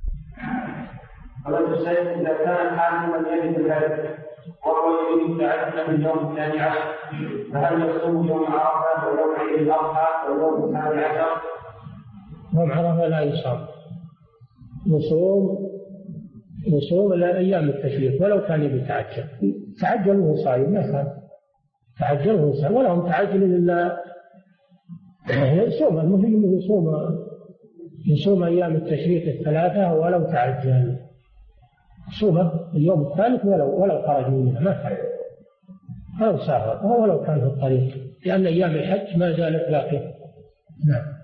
قال الشيخ إذا كان حاكما يجد الهدف وهو يريد تعجل من يوم الثاني عشر فهل يصوم يوم عرفة ويوم عيد الأضحى ويوم الثاني عشر؟ يوم عرفة لا يصام، يصوم يصوم إلى أيام التشريق ولو كان يتعجل، تعجل وهو صايم ما كان تعجل وهو صايم ولا هم تعجل إلا يصوم. المهم يصوم يصوم أيام التشريق الثلاثة ولو تعجل، صومه اليوم الثالث ولو ولو خرج منها ما كان ولو سافر ولو كان في الطريق، لأن أيام الحج ما زالت باقية. نعم.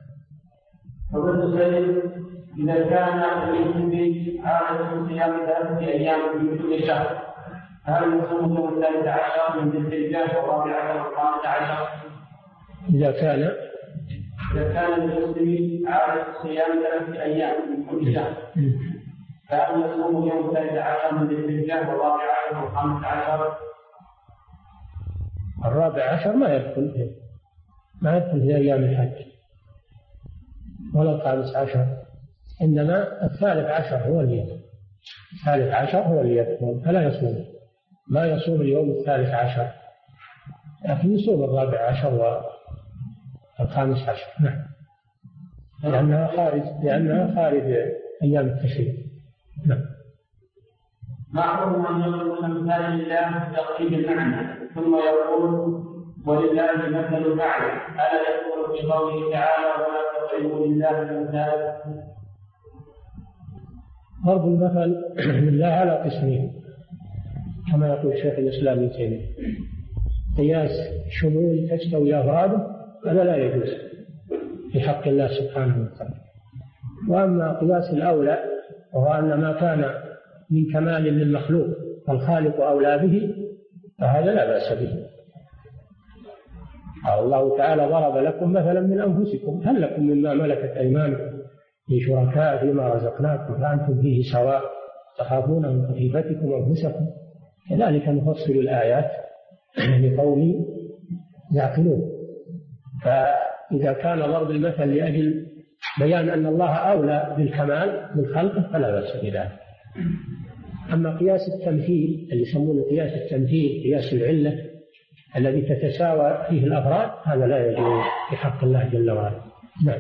إذا كان الإنسان عادة صيام ثلاثة أيام من كل شهر هل يصوم يوم الثالث عشر من ذي الحجة والرابع عشر والخامس عشر؟ إذا كان إذا كان المسلم عادة صيام ثلاثة أيام من كل شهر فهل يصوم يوم الثالث عشر من ذي الحجة والرابع عشر والخامس عشر؟ الرابع عشر ما يدخل فيه ما يدخل في أيام الحج ولا الخامس عشر، إنما الثالث عشر هو اللي يدخل. الثالث عشر هو اللي يدخل فلا يصوم، ما يصوم اليوم الثالث عشر لكن يصوم الرابع عشر والخامس عشر. نعم. لأنها خارج لأنها خارج أيام التشريق. نعم. معروف أن يقول مثال الله تقريب المعنى ثم يقول ولله مثل الأعلى، ألا يقول في قوله تعالى ولا تضربوا لله الأمثال؟ ضرب المثل لله على قسمين كما يقول شيخ الإسلام ابن تيمية، قياس شمول تستوي أفراده هذا لا يجوز في حق الله سبحانه وتعالى. وأما قياس الأولى وهو أن ما كان من كمال للمخلوق فالخالق أولى به فهذا لا بأس به. الله تعالى ضرب لكم مثلا من أنفسكم هل لكم مما ملكت أيمانكم من شركاء فيما رزقناكم فأنتم فيه سواء تخافون من خفيفتكم أنفسكم كذلك نفصل الآيات لقوم يعقلون. فإذا كان ضرب المثل لأجل بيان أن الله أولى بالكمال من خلقه فلا بأس بذلك. أما قياس التمثيل اللي يسمونه قياس التمثيل قياس العلة الذي تتساوى فيه الأفراد هذا لا يجوز في حق الله جل وعلا. نعم.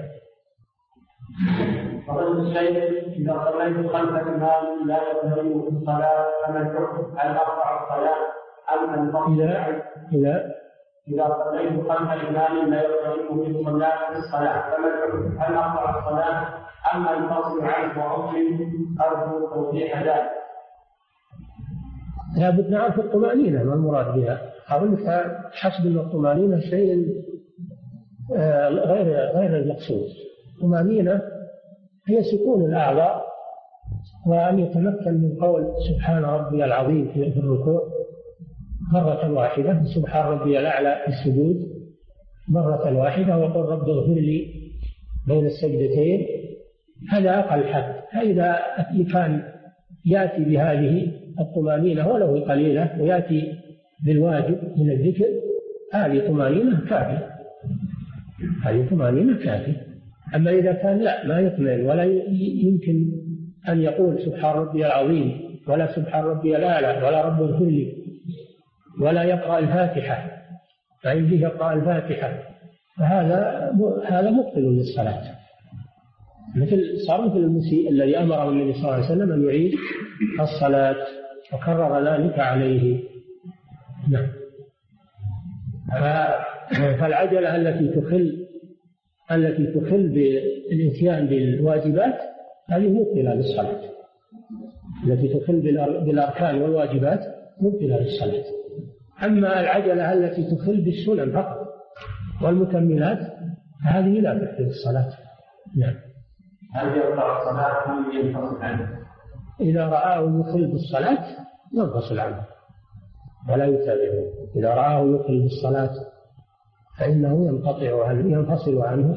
فضل الشيخ إذا صليت خلف إمام لا يقدر في الصلاة فما الحكم؟ هل أرفع الصلاة أم أنفصل؟ إذا إذا إذا صليت خلف إمام لا يقدر في الصلاة في الصلاة فما الحكم؟ هل أرفع الصلاة أم أنفصل عنه وأصلي أرجو توضيح ذلك؟ لابد نعرف الطمأنينة ما المراد بها. أقول لك حسب الطمأنينة شيء غير غير المقصود. الطمأنينة هي سكون الأعضاء وأن يتمكن من قول سبحان ربي العظيم في الركوع مرة واحدة، سبحان ربي الأعلى في السجود مرة واحدة، وقل رب اغفر لي بين السجدتين. هذا أقل حد. فإذا كان يأتي بهذه الطمأنينة ولو قليلة ويأتي بالواجب من الذكر هذه طمأنينة كافية، هذه طمأنينة كافية. أما إذا كان لا ما يطمئن ولا يمكن أن يقول سبحان ربي العظيم ولا سبحان ربي الأعلى ولا رب اغفر لي ولا يقرأ الفاتحة فإن يقرأ الفاتحة فهذا هذا مبطل للصلاة، مثل صار مثل المسيء الذي أمره النبي صلى الله عليه وسلم أن يعيد الصلاة وكرر ذلك عليه. نعم. فالعجلة التي تخل التي تخل بالإتيان بالواجبات هذه مبطلة للصلاة، التي تخل بالأركان والواجبات مبطلة للصلاة. أما العجلة التي تخل بالسنن فقط والمكملات فهذه لا تبطل الصلاة. نعم. هل يقطع الصلاة أم ينفصل عنه؟ إذا رآه يخل بالصلاة ينفصل عنه ولا يتابعه. إذا رآه يخل بالصلاة فإنه ينقطع عنه ينفصل عنه.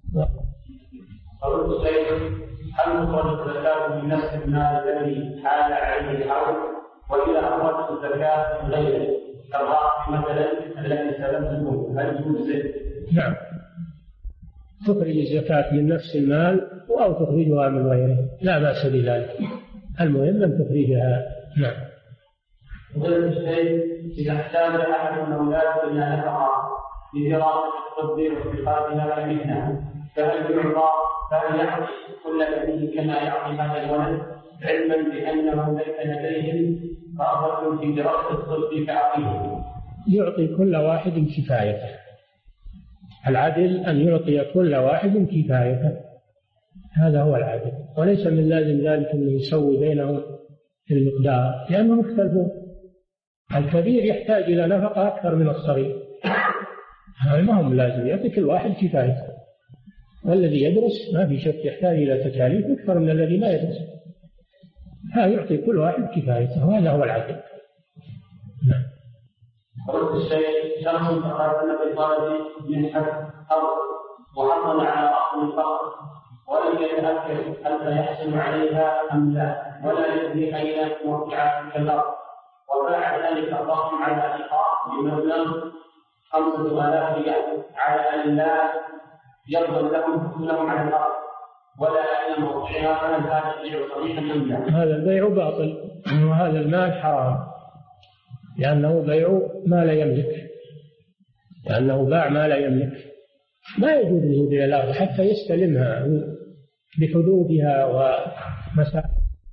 قلت الشيخ هل تخرج الزكاة من نفس المال الذي حال عليه الحول وإذا أخرجت الزكاة من غيره كالرأس مثلا الذي سلمته هل يجوز؟ نعم، تخرج الزكاة من نفس المال أو تخرجها من غيره لا بأس بذلك، المهم أن تخرجها. نعم. وغير الشيء إذا احتاج أحد من أولاده إلى نفقة لدراسة الطب واتخاذها كمهنة فهل يعطى فهل يعطي كل بنيه كما يعطي هذا الولد علما بأنه ليس لديهم رغبة في دراسة الطب كأخيه؟ يعطي كل واحد كفايته، العدل أن يعطي كل واحد كفايته، هذا هو العدل، وليس من لازم ذلك أنه يسوي بينهم في المقدار لأنهم يختلفون، الكبير يحتاج إلى نفقة أكثر من الصغير، هذا ما هم لازم، يعطي كل واحد كفايته، والذي يدرس ما في شك يحتاج إلى تكاليف أكثر من الذي لا يدرس، هذا يعطي كل واحد كفايته، وهذا هو العدل. نعم. قلت الشيء شخص تقدم بطلب منحة أرض وحصل على أصل الفقر ولم يتأكد هل سيحصل عليها أم لا، ولا يدري أين موقع تلك الأرض، وباع ذلك الضخم على الإخاء بمبلغ خمسة آلاف ريال على أن لا يفضل لهم حصولهم على الأرض ولا أن موقعها، فهل هذا البيع صحيح أم لا؟ هذا البيع باطل، وهذا المال حرام لأنه بيع ما لا يملك، لأنه باع ما لا يملك، ما يجوز له يبيع الأرض حتى يستلمها بحدودها ومساحتها،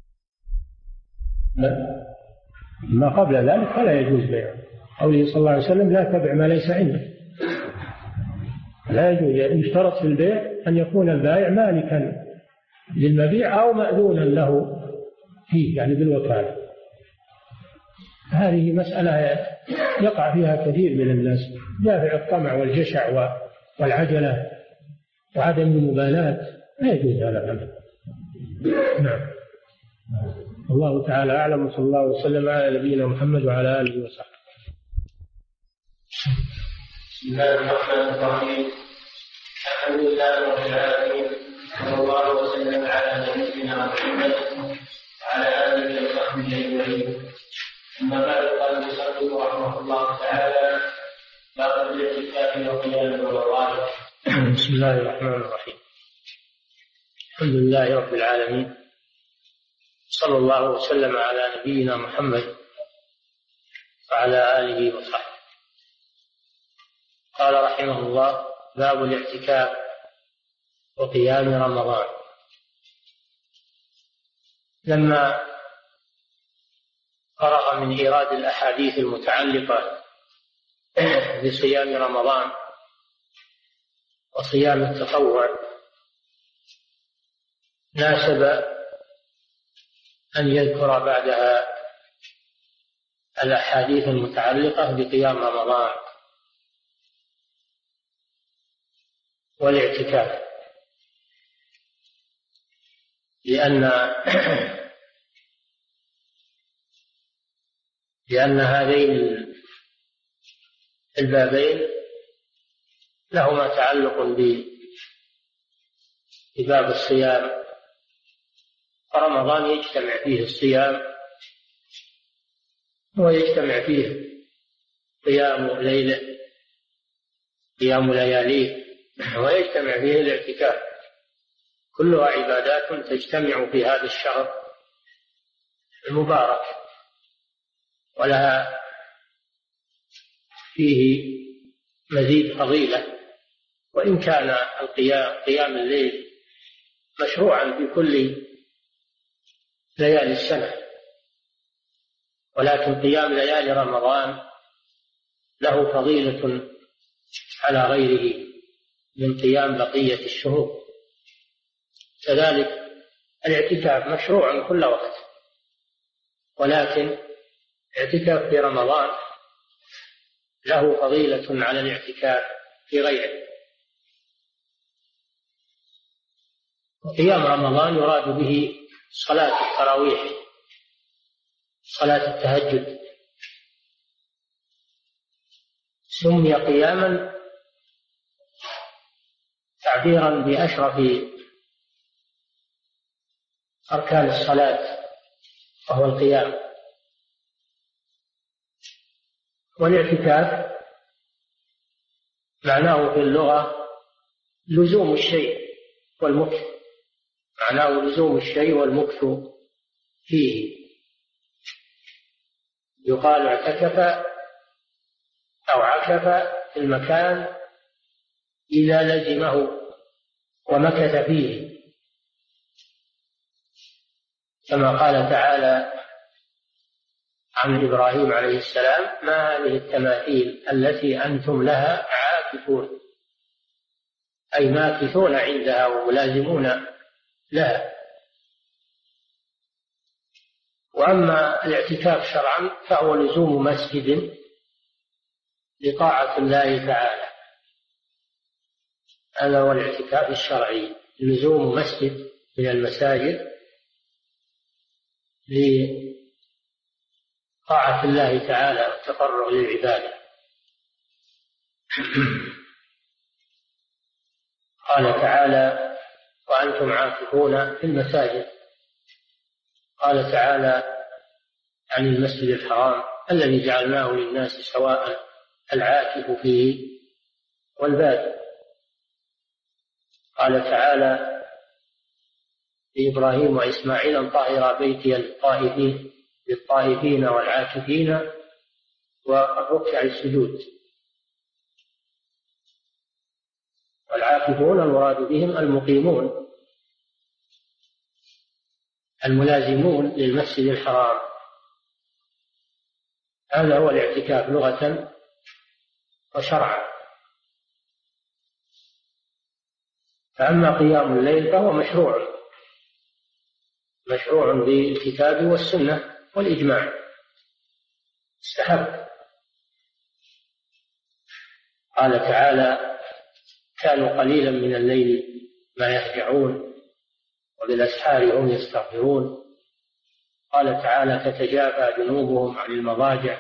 ما قبل ذلك فلا يجوز بيعه. قوله صلى الله عليه وسلم لا تبع ما ليس عندك، لا يجوز، يشترط في البيع أن يكون البائع مالكا للمبيع أو مأذونا له فيه يعني بالوكالة. هذه مسألة يقع فيها كثير من الناس، دافع الطمع والجشع والعجلة وعدم المبالاة، لا يجوز هذا الأمر. نعم. الله تعالى أعلم، وصلى الله وسلم على نبينا محمد وعلى آله وصحبه. بسم الله الرحمن الرحيم، الحمد لله رب العالمين، صلى الله وسلم على نبينا محمد وعلى آله وصحبه أجمعين. أما بعد، قال المصنف رحمه الله تعالى: باب الاعتكاف وقيام رمضان. بسم الله الرحمن الرحيم، الحمد لله رب العالمين، صلى الله وسلم على نبينا محمد وعلى آله وصحبه. قال رحمه الله: باب الاعتكاف وقيام رمضان. لما فرغ من إيراد الأحاديث المتعلقة بصيام رمضان وصيام التطوع، ناسب أن يذكر بعدها الأحاديث المتعلقة بقيام رمضان والاعتكاف، لأن لأن هذين البابين لهما تعلق بباب الصيام، فرمضان يجتمع فيه الصيام ويجتمع فيه قيام ليله قيام لياليه، ويجتمع فيه الاعتكاف، كلها عبادات تجتمع في هذا الشهر المبارك، ولها فيه مزيد فضيلة. وإن كان القيام قيام الليل مشروعا في كل ليالي السنة، ولكن قيام ليالي رمضان له فضيلة على غيره من قيام بقية الشهور. كذلك الاعتكاف مشروع كل وقت، ولكن اعتكاف في رمضان له فضيلة على الاعتكاف في غيره. قيام رمضان يراد به صلاة التراويح، صلاة التهجد، سمي قياما تعبيرا بأشرف أركان الصلاة وهو القيام. والاعتكاف معناه في اللغة لزوم الشيء والمكث، معناه لزوم الشيء والمكث فيه. يقال اعتكف أو عكف في المكان إذا لزمه ومكث فيه، كما قال تعالى عن إبراهيم عليه السلام: ما هذه التماثيل التي أنتم لها عاكفون، أي ماكثون عندها وملازمون لها. وأما الاعتكاف شرعا فهو لزوم مسجد لطاعة الله تعالى، هذا هو الاعتكاف الشرعي، لزوم مسجد من المساجد لطاعة الله تعالى والتفرغ للعبادة. قال تعالى: وأنتم عاكفون في المساجد. قال تعالى عن المسجد الحرام: الذي جعلناه للناس سواء العاكف فيه والباد. قال تعالى لإبراهيم وإسماعيل: أن طهر بيتي للطائفين للطائفين والعاكفين والركع السجود. والعاكفون المراد بهم المقيمون الملازمون للمسجد الحرام، هذا هو الاعتكاف لغة وشرعا. فأما قيام الليل فهو مشروع مشروع بالكتاب والسنة والإجماع، استحب. قال تعالى: كانوا قليلا من الليل ما يهجعون وبالأسحار هم يستغفرون. قال تعالى: تتجافى جنوبهم عن المضاجع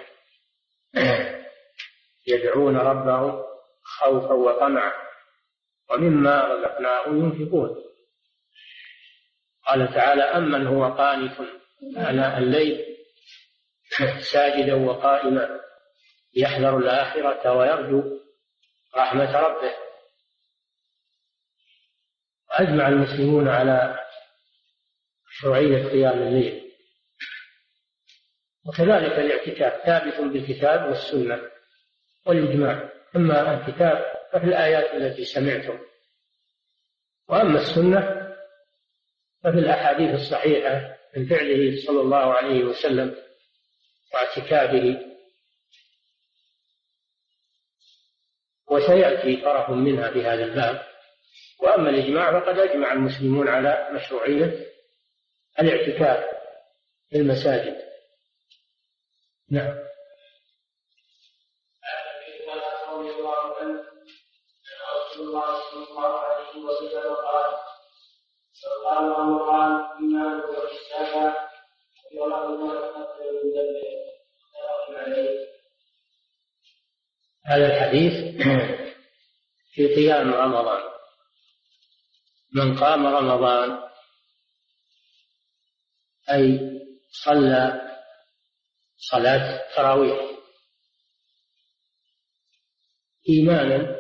يدعون ربهم خوفا وطمعا ومما رزقناهم ينفقون. قال تعالى: أمن هو قانت آناء الليل ساجدا وقائما يحذر الآخرة ويرجو رحمة ربه. أجمع المسلمون على مشروعية قيام الليل. وكذلك الاعتكاف ثابت بالكتاب والسنة والإجماع. أما الكتاب ففي الآيات التي سمعتم، وأما السنة ففي الأحاديث الصحيحة من فعله صلى الله عليه وسلم واعتكافه. وسيأتي طرف منها في هذا الباب. وأما الإجماع فقد أجمع المسلمون على مشروعية الاعتكاف في المساجد. نعم. رسول الله صلى الله عليه وسلم قال: قال رمضان إيمان وإحسانا وله ما تقدم من ذنبه متفق عليه. هذا الحديث في قيام رمضان. من قام رمضان أي صلى صلاة تراويح إيمانا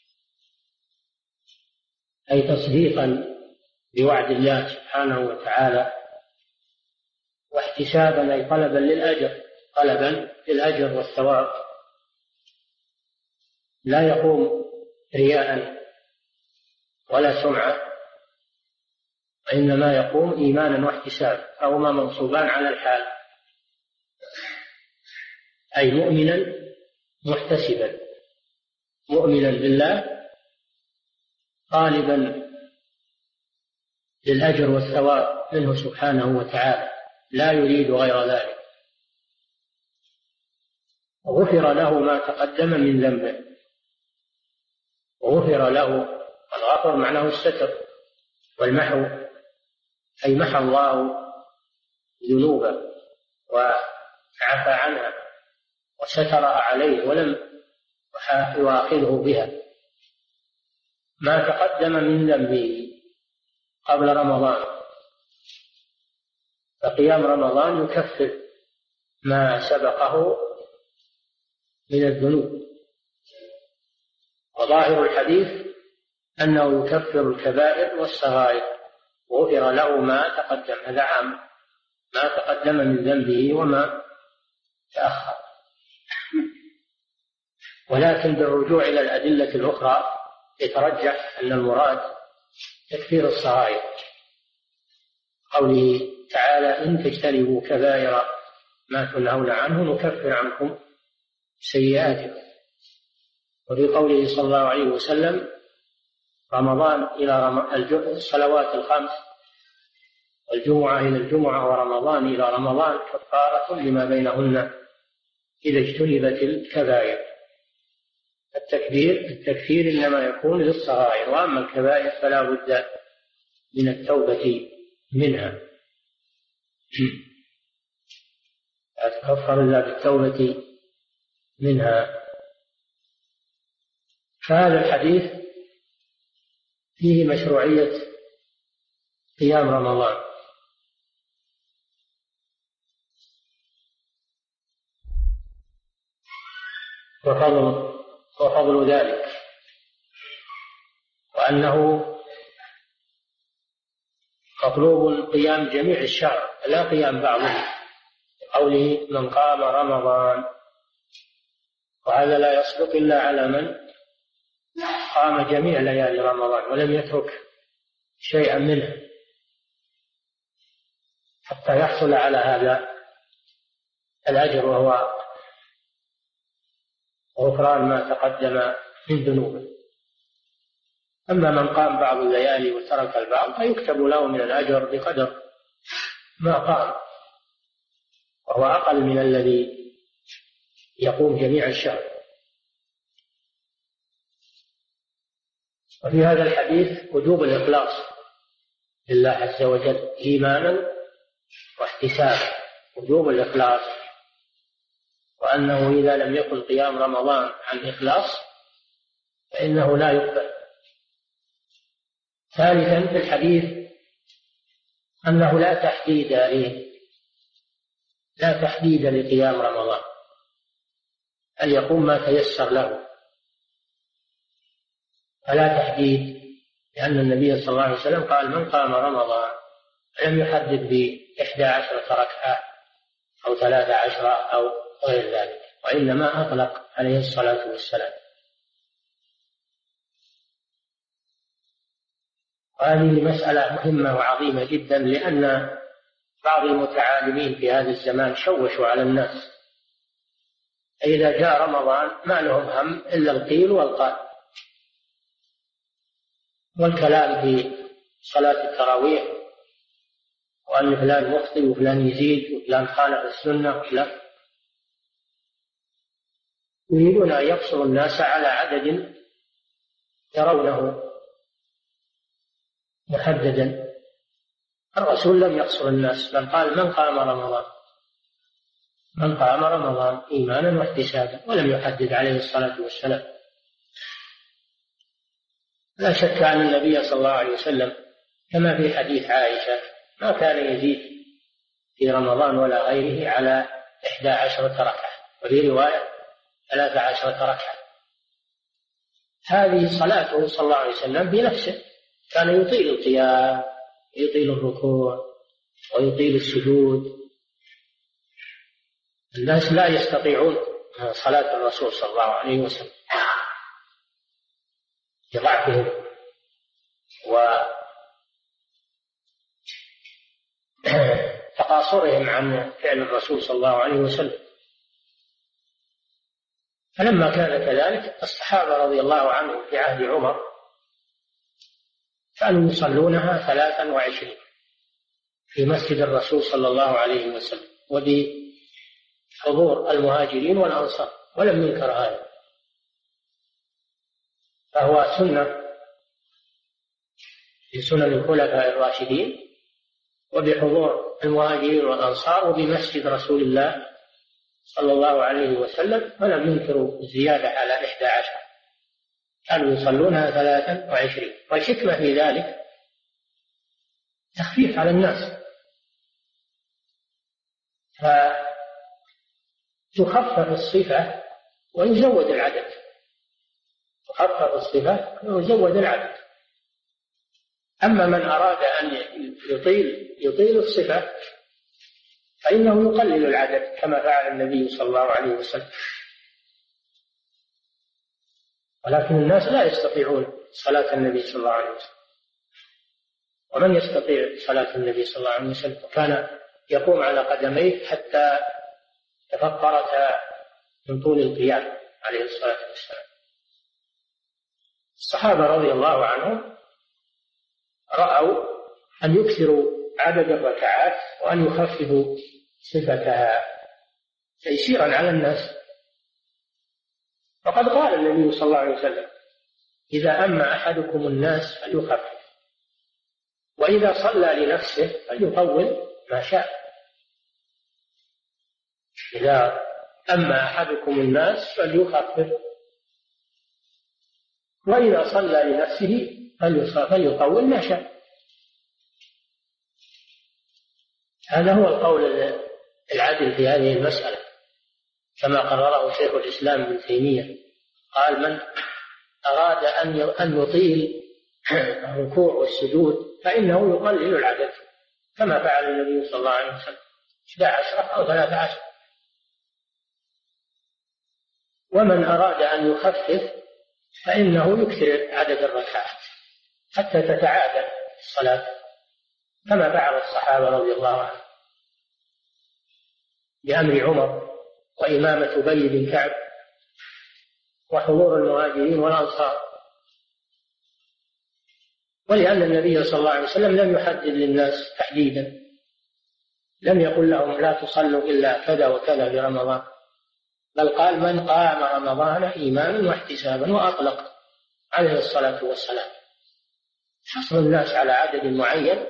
أي تصديقا بوعد الله سبحانه وتعالى، واحتسابا أي طلبا للأجر طلبا للأجر والثواب، لا يقوم رياء ولا سمعة، وإنما يقوم إيمانا واحتسابا، فهما منصوبان على الحال، أي مؤمنا محتسبا، مؤمنا بالله طالبا للأجر والثواب منه سبحانه وتعالى، لا يريد غير ذلك. وغفر له ما تقدم من ذنبه، وغفر له. الغفر معناه الستر والمحو، أي محى الله ذنوبه وعفى عنها وستر عليه ولم يؤاخذه بها. ما تقدم من ذنبه قبل رمضان، فقيام رمضان يكفر ما سبقه من الذنوب. وظاهر الحديث أنه يكفر الكبائر والصغائر، غفر له ما تقدم، هذا عام، ما تقدم من ذنبه وما تأخر. ولكن بالرجوع إلى الأدلة الأخرى يترجح أن المراد تكفير الصغائر، قوله تعالى: إن تجتنبوا كبائر ما تنهون عنه نكفر عنكم سيئاتكم. وفي قوله صلى الله عليه وسلم: رمضان إلى رم... الصلوات الخمس والجمعة إلى الجمعة ورمضان إلى رمضان كفارة لما بينهن إذا اجتنبت الكبائر. التكبير التكفير إنما يكون للصغائر، وأما الكبائر فلا بد من التوبة منها، لا تكفر إلا بالتوبة منها. فهذا الحديث فيه مشروعية قيام رمضان، وفضل وفضل ذلك، وأنه مطلوب قيام جميع الشهر لا قيام بعضه، قوله: من قام رمضان. وهذا لا يصدق إلا على من قام جميع ليالي رمضان ولم يترك شيئا منه حتى يحصل على هذا الأجر، وهو غفران ما تقدم من ذنوبه. أما من قام بعض الليالي وترك البعض فيكتب له من الأجر بقدر ما قام، وهو أقل من الذي يقوم جميع الشهر. وفي هذا الحديث وجوب الإخلاص لله عز وجل إيمانا واحتسابا، وجوب الإخلاص، وأنه إذا لم يكن قيام رمضان عن إخلاص فإنه لا يقبل. ثالثا في الحديث أنه لا تحديد له، لا تحديد لقيام رمضان، أن يقوم ما تيسر له، فلا تحديد، لأن النبي صلى الله عليه وسلم قال: من قام رمضان، لم يحدد بإحدى عشرة ركعة أو ثلاث عشرة أو غير ذلك، وإنما أطلق عليه الصلاة والسلام. وهذه مسألة مهمة وعظيمة جدا، لأن بعض المتعالمين في هذا الزمان شوشوا على الناس، إذا جاء رمضان ما لهم هم إلا القيل والقال والكلام في صلاة التراويح، وأن فلان مخطئ وفلان يزيد وفلان خالف السنة وفلان، يريدون أن يقصروا الناس على عدد يرونه محددا. الرسول لم يقصر الناس، بل قال: من قام رمضان، من قام رمضان إيمانا واحتسابا، ولم يحدد عليه الصلاة والسلام. لا شك أن النبي صلى الله عليه وسلم كما في حديث عائشة ما كان يزيد في رمضان ولا غيره على إحدى عشرة ركعة، وفي رواية ثلاث عشرة ركعة. هذه صلاته صلى الله عليه وسلم بنفسه، كان يطيل القيام، يطيل الركوع، ويطيل السجود. الناس لا يستطيعون صلاة الرسول صلى الله عليه وسلم لضعفهم وتقاصرهم عن فعل الرسول صلى الله عليه وسلم. فلما كان كذلك الصحابة رضي الله عنهم في عهد عمر كانوا يصلونها ثلاثا وعشرين في مسجد الرسول صلى الله عليه وسلم، وبحضور المهاجرين والأنصار، ولم ينكر هذا، فهو سنة في سنن الخلفاء الراشدين، وبحضور المهاجرين والأنصار، وبمسجد رسول الله صلى الله عليه وسلم، فلم ينكروا الزيادة على إحدى عشر، كانوا يصلونها ثلاثا وعشرين. والحكمة في ذلك تخفيف على الناس، فتخفف الصفة ويزود العدد، يخفف الصفات ويزود العدد. أما من أراد أن يطيل يطيل الصفة فإنه يقلل العدد كما فعل النبي صلى الله عليه وسلم. ولكن الناس لا يستطيعون صلاة النبي صلى الله عليه وسلم، ومن يستطيع صلاة النبي صلى الله عليه وسلم كان يقوم على قدميه حتى تفطرت من طول القيام عليه الصلاة والسلام. الصحابة رضي الله عنهم رأوا أن يكثروا عدد الركعات وأن يخففوا صفتها تيسيرا على الناس. وقد قال النبي صلى الله عليه وسلم: إذا أما أحدكم الناس فليخفف، وإذا صلى لنفسه فليطول ما شاء. إذا أما أحدكم الناس فليخفف، وإذا صلى لنفسه فليطول ما شاء. هذا هو القول العادل في هذه المسألة، كما قرره شيخ الإسلام ابن تيمية، قال: من أراد أن يطيل الركوع والسجود فإنه يقلل العدد كما فعل النبي صلى الله عليه وسلم، إحدى عشرة أو ثلاثة عشر. ومن أراد أن يخفف فإنه يكثر عدد الركعات حتى تتعادل الصلاة كما فعل الصحابة رضي الله عنهم بأمر عمر وإمامة أبي بن كعب وحضور المهاجرين والأنصار. ولأن النبي صلى الله عليه وسلم لم يحدد للناس تحديدا، لم يقل لهم لا تصلوا إلا كذا وكذا في رمضان، بل قال: من قام رمضان إيمانا واحتسابا، وأطلق عليه الصلاة والسلام. حصر الناس على عدد معين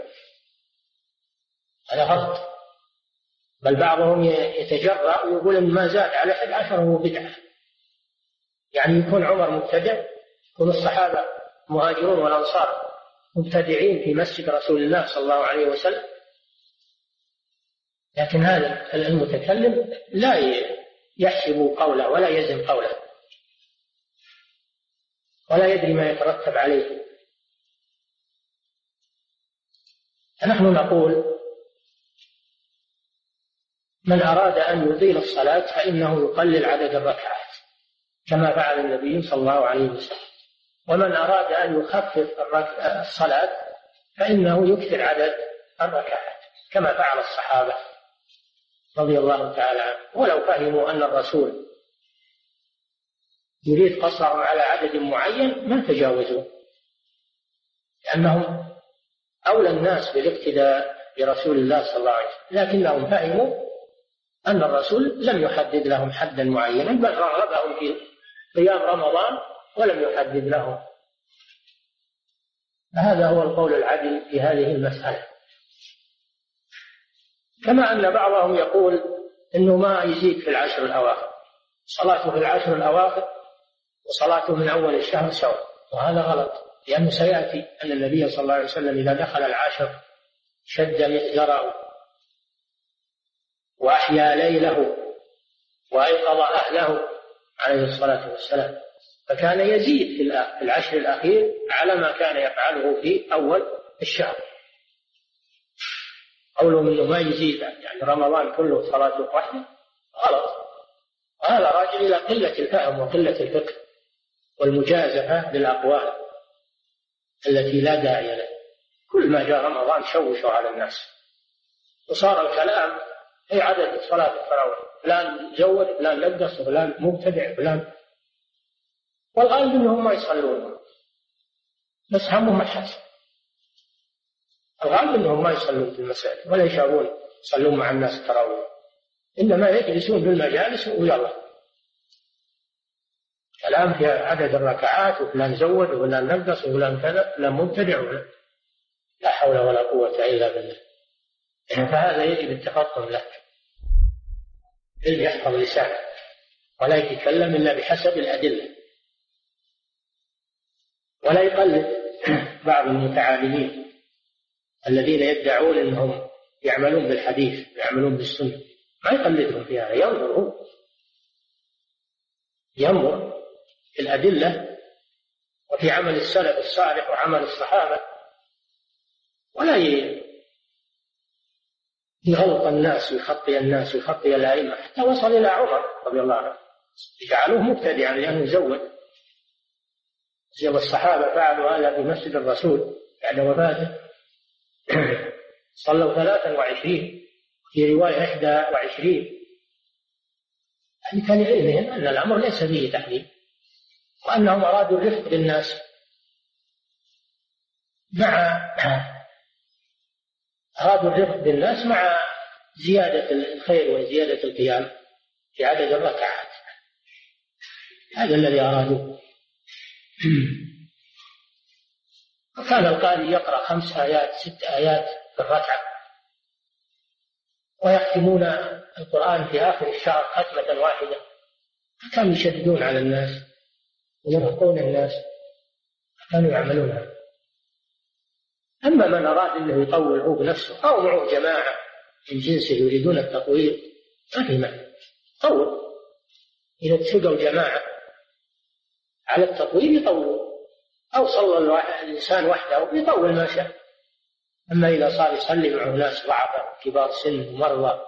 هذا غلط، بل بعضهم يتجرأ ويقول إن ما زاد على أحد عشر هو بدعة. يعني يكون عمر مبتدع، يكون الصحابة مهاجرون والأنصار مبتدعين في مسجد رسول الله صلى الله عليه وسلم. لكن هذا المتكلم لا يحسب قوله ولا يزن قوله ولا يدري ما يترتب عليه. فنحن نقول: من أراد أن يطيل الصلاة فإنه يقلل عدد الركعات كما فعل النبي صلى الله عليه وسلم، ومن أراد أن يخفف الصلاة فإنه يكثر عدد الركعات كما فعل الصحابة رضي الله تعالى عنهم. ولو فهموا أن الرسول يريد قصرهم على عدد معين ما تجاوزوا، لأنهم أولى الناس بالاقتداء برسول الله صلى الله عليه وسلم، لكنهم فهموا أن الرسول لم يحدد لهم حدا معينا، بل رغبهم في قيام رمضان ولم يحدد لهم. هذا هو القول العدل في هذه المسألة. كما أن بعضهم يقول إنه ما يزيد في العشر الأواخر، صلاته في العشر الأواخر وصلاته من أول الشهر سواء، وهذا غلط، لأنه سيأتي أن النبي صلى الله عليه وسلم إذا دخل العشر شد مئزره وأحيا ليله وأيقظ أهله عليه الصلاة والسلام، فكان يزيد في العشر الأخير على ما كان يفعله في أول الشهر. قوله منه ما يزيد يعني رمضان كله صلاة واحدة غلط، هذا راجع إلى قلة الفهم وقلة الفقه والمجازفة للأقوال التي لا داعي له. كل ما جاء رمضان شوشوا على الناس وصار الكلام أي عدد صلاة التراويح، فلان زود، فلان نقص، فلان مبتدع، فلان، والغالب أنهم ما يصلون، بس همهم الحسن. الغالب أنهم ما يصلون في المساجد ولا يشاءون يصلون مع الناس التراويح، إنما يجلسون بالمجالس ويلا كلام في عدد الركعات، وفلان زود وفلان نقص وفلان كذا، فلان مبتدع ولا. لا حول ولا قوة إلا بالله. فهذا يجب التفطن له، اللي يحفظ لسانه ولا يتكلم إلا بحسب الأدلة، ولا يقلد بعض المتعالمين الذين يدعون أنهم يعملون بالحديث يعملون بالسنة، ما يقلدهم في هذا، ينظر هو ينظر في الأدلة وفي عمل السلف الصالح وعمل الصحابة، ولا يغلط الناس ويخطي الناس ويخطي الأئمة، حتى وصل إلى عمر رضي الله عنه جعلوه مبتدعا لأنه زود زي الصحابة فعلوا هذا في مسجد الرسول بعد وفاته. صلوا ثلاثا وعشرين، في رواية إحدى وعشرين، يعني كان علمهم أن الأمر ليس فيه تحريم، وأنهم أرادوا الرفق بالناس مع أرادوا الرفق بالناس مع زيادة الخير وزيادة القيام في عدد الركعات، هذا الذي أرادوه. وكان القارئ يقرأ خمس آيات ست آيات في الركعة، ويختمون القرآن في آخر الشهر ختمة واحدة، فكانوا يشددون على الناس ويرهقون الناس، كانوا يعملونها. أما من أراد أنه يطول هو بنفسه أو معه جماعة من جنسه يريدون التطويل ما في معنى، طول. إذا اتفقوا جماعة على التطويل يطولوا، أو صلى الإنسان وحده يطول ما شاء. أما إذا صار يصلي معه ناس ضعفاء كبار سن ومرضى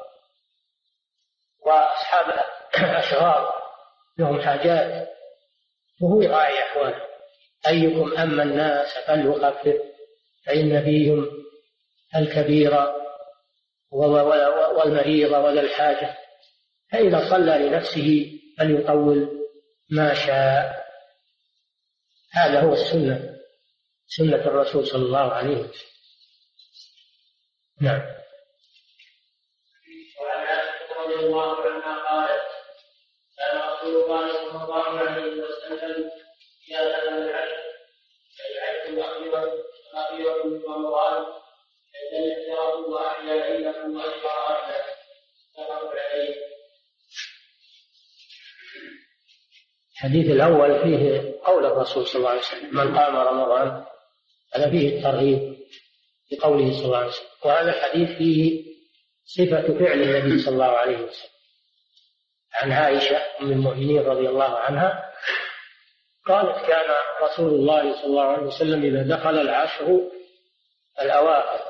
وأصحاب أشغال لهم حاجات وهو يراعي أحواله، أيكم أما الناس فليخفف فإن فيهم الكبير والمريض وذا الحاجة، فإذا صلى لنفسه فليطول ما شاء. هذا هو السنة، سنة الرسول صلى الله عليه وسلم. نعم. وعن عائشة رضي الله عنها قالت: كان رسول الله صلى الله عليه وسلم إذا دخل العشر فالعشر أخيرا أخيرا من رمضان فإن احترامه وأحيا ليله وأشرع أهله متفق عليه. الحديث الأول فيه قول الرسول صلى الله عليه وسلم: من قام رمضان، هذا فيه الترغيب بقوله صلى الله عليه وسلم. وهذا الحديث فيه صفة فعل النبي صلى الله عليه وسلم. عن عائشة أم المؤمنين رضي الله عنها قالت: كان رسول الله صلى الله عليه وسلم إذا دخل العشر الأواخر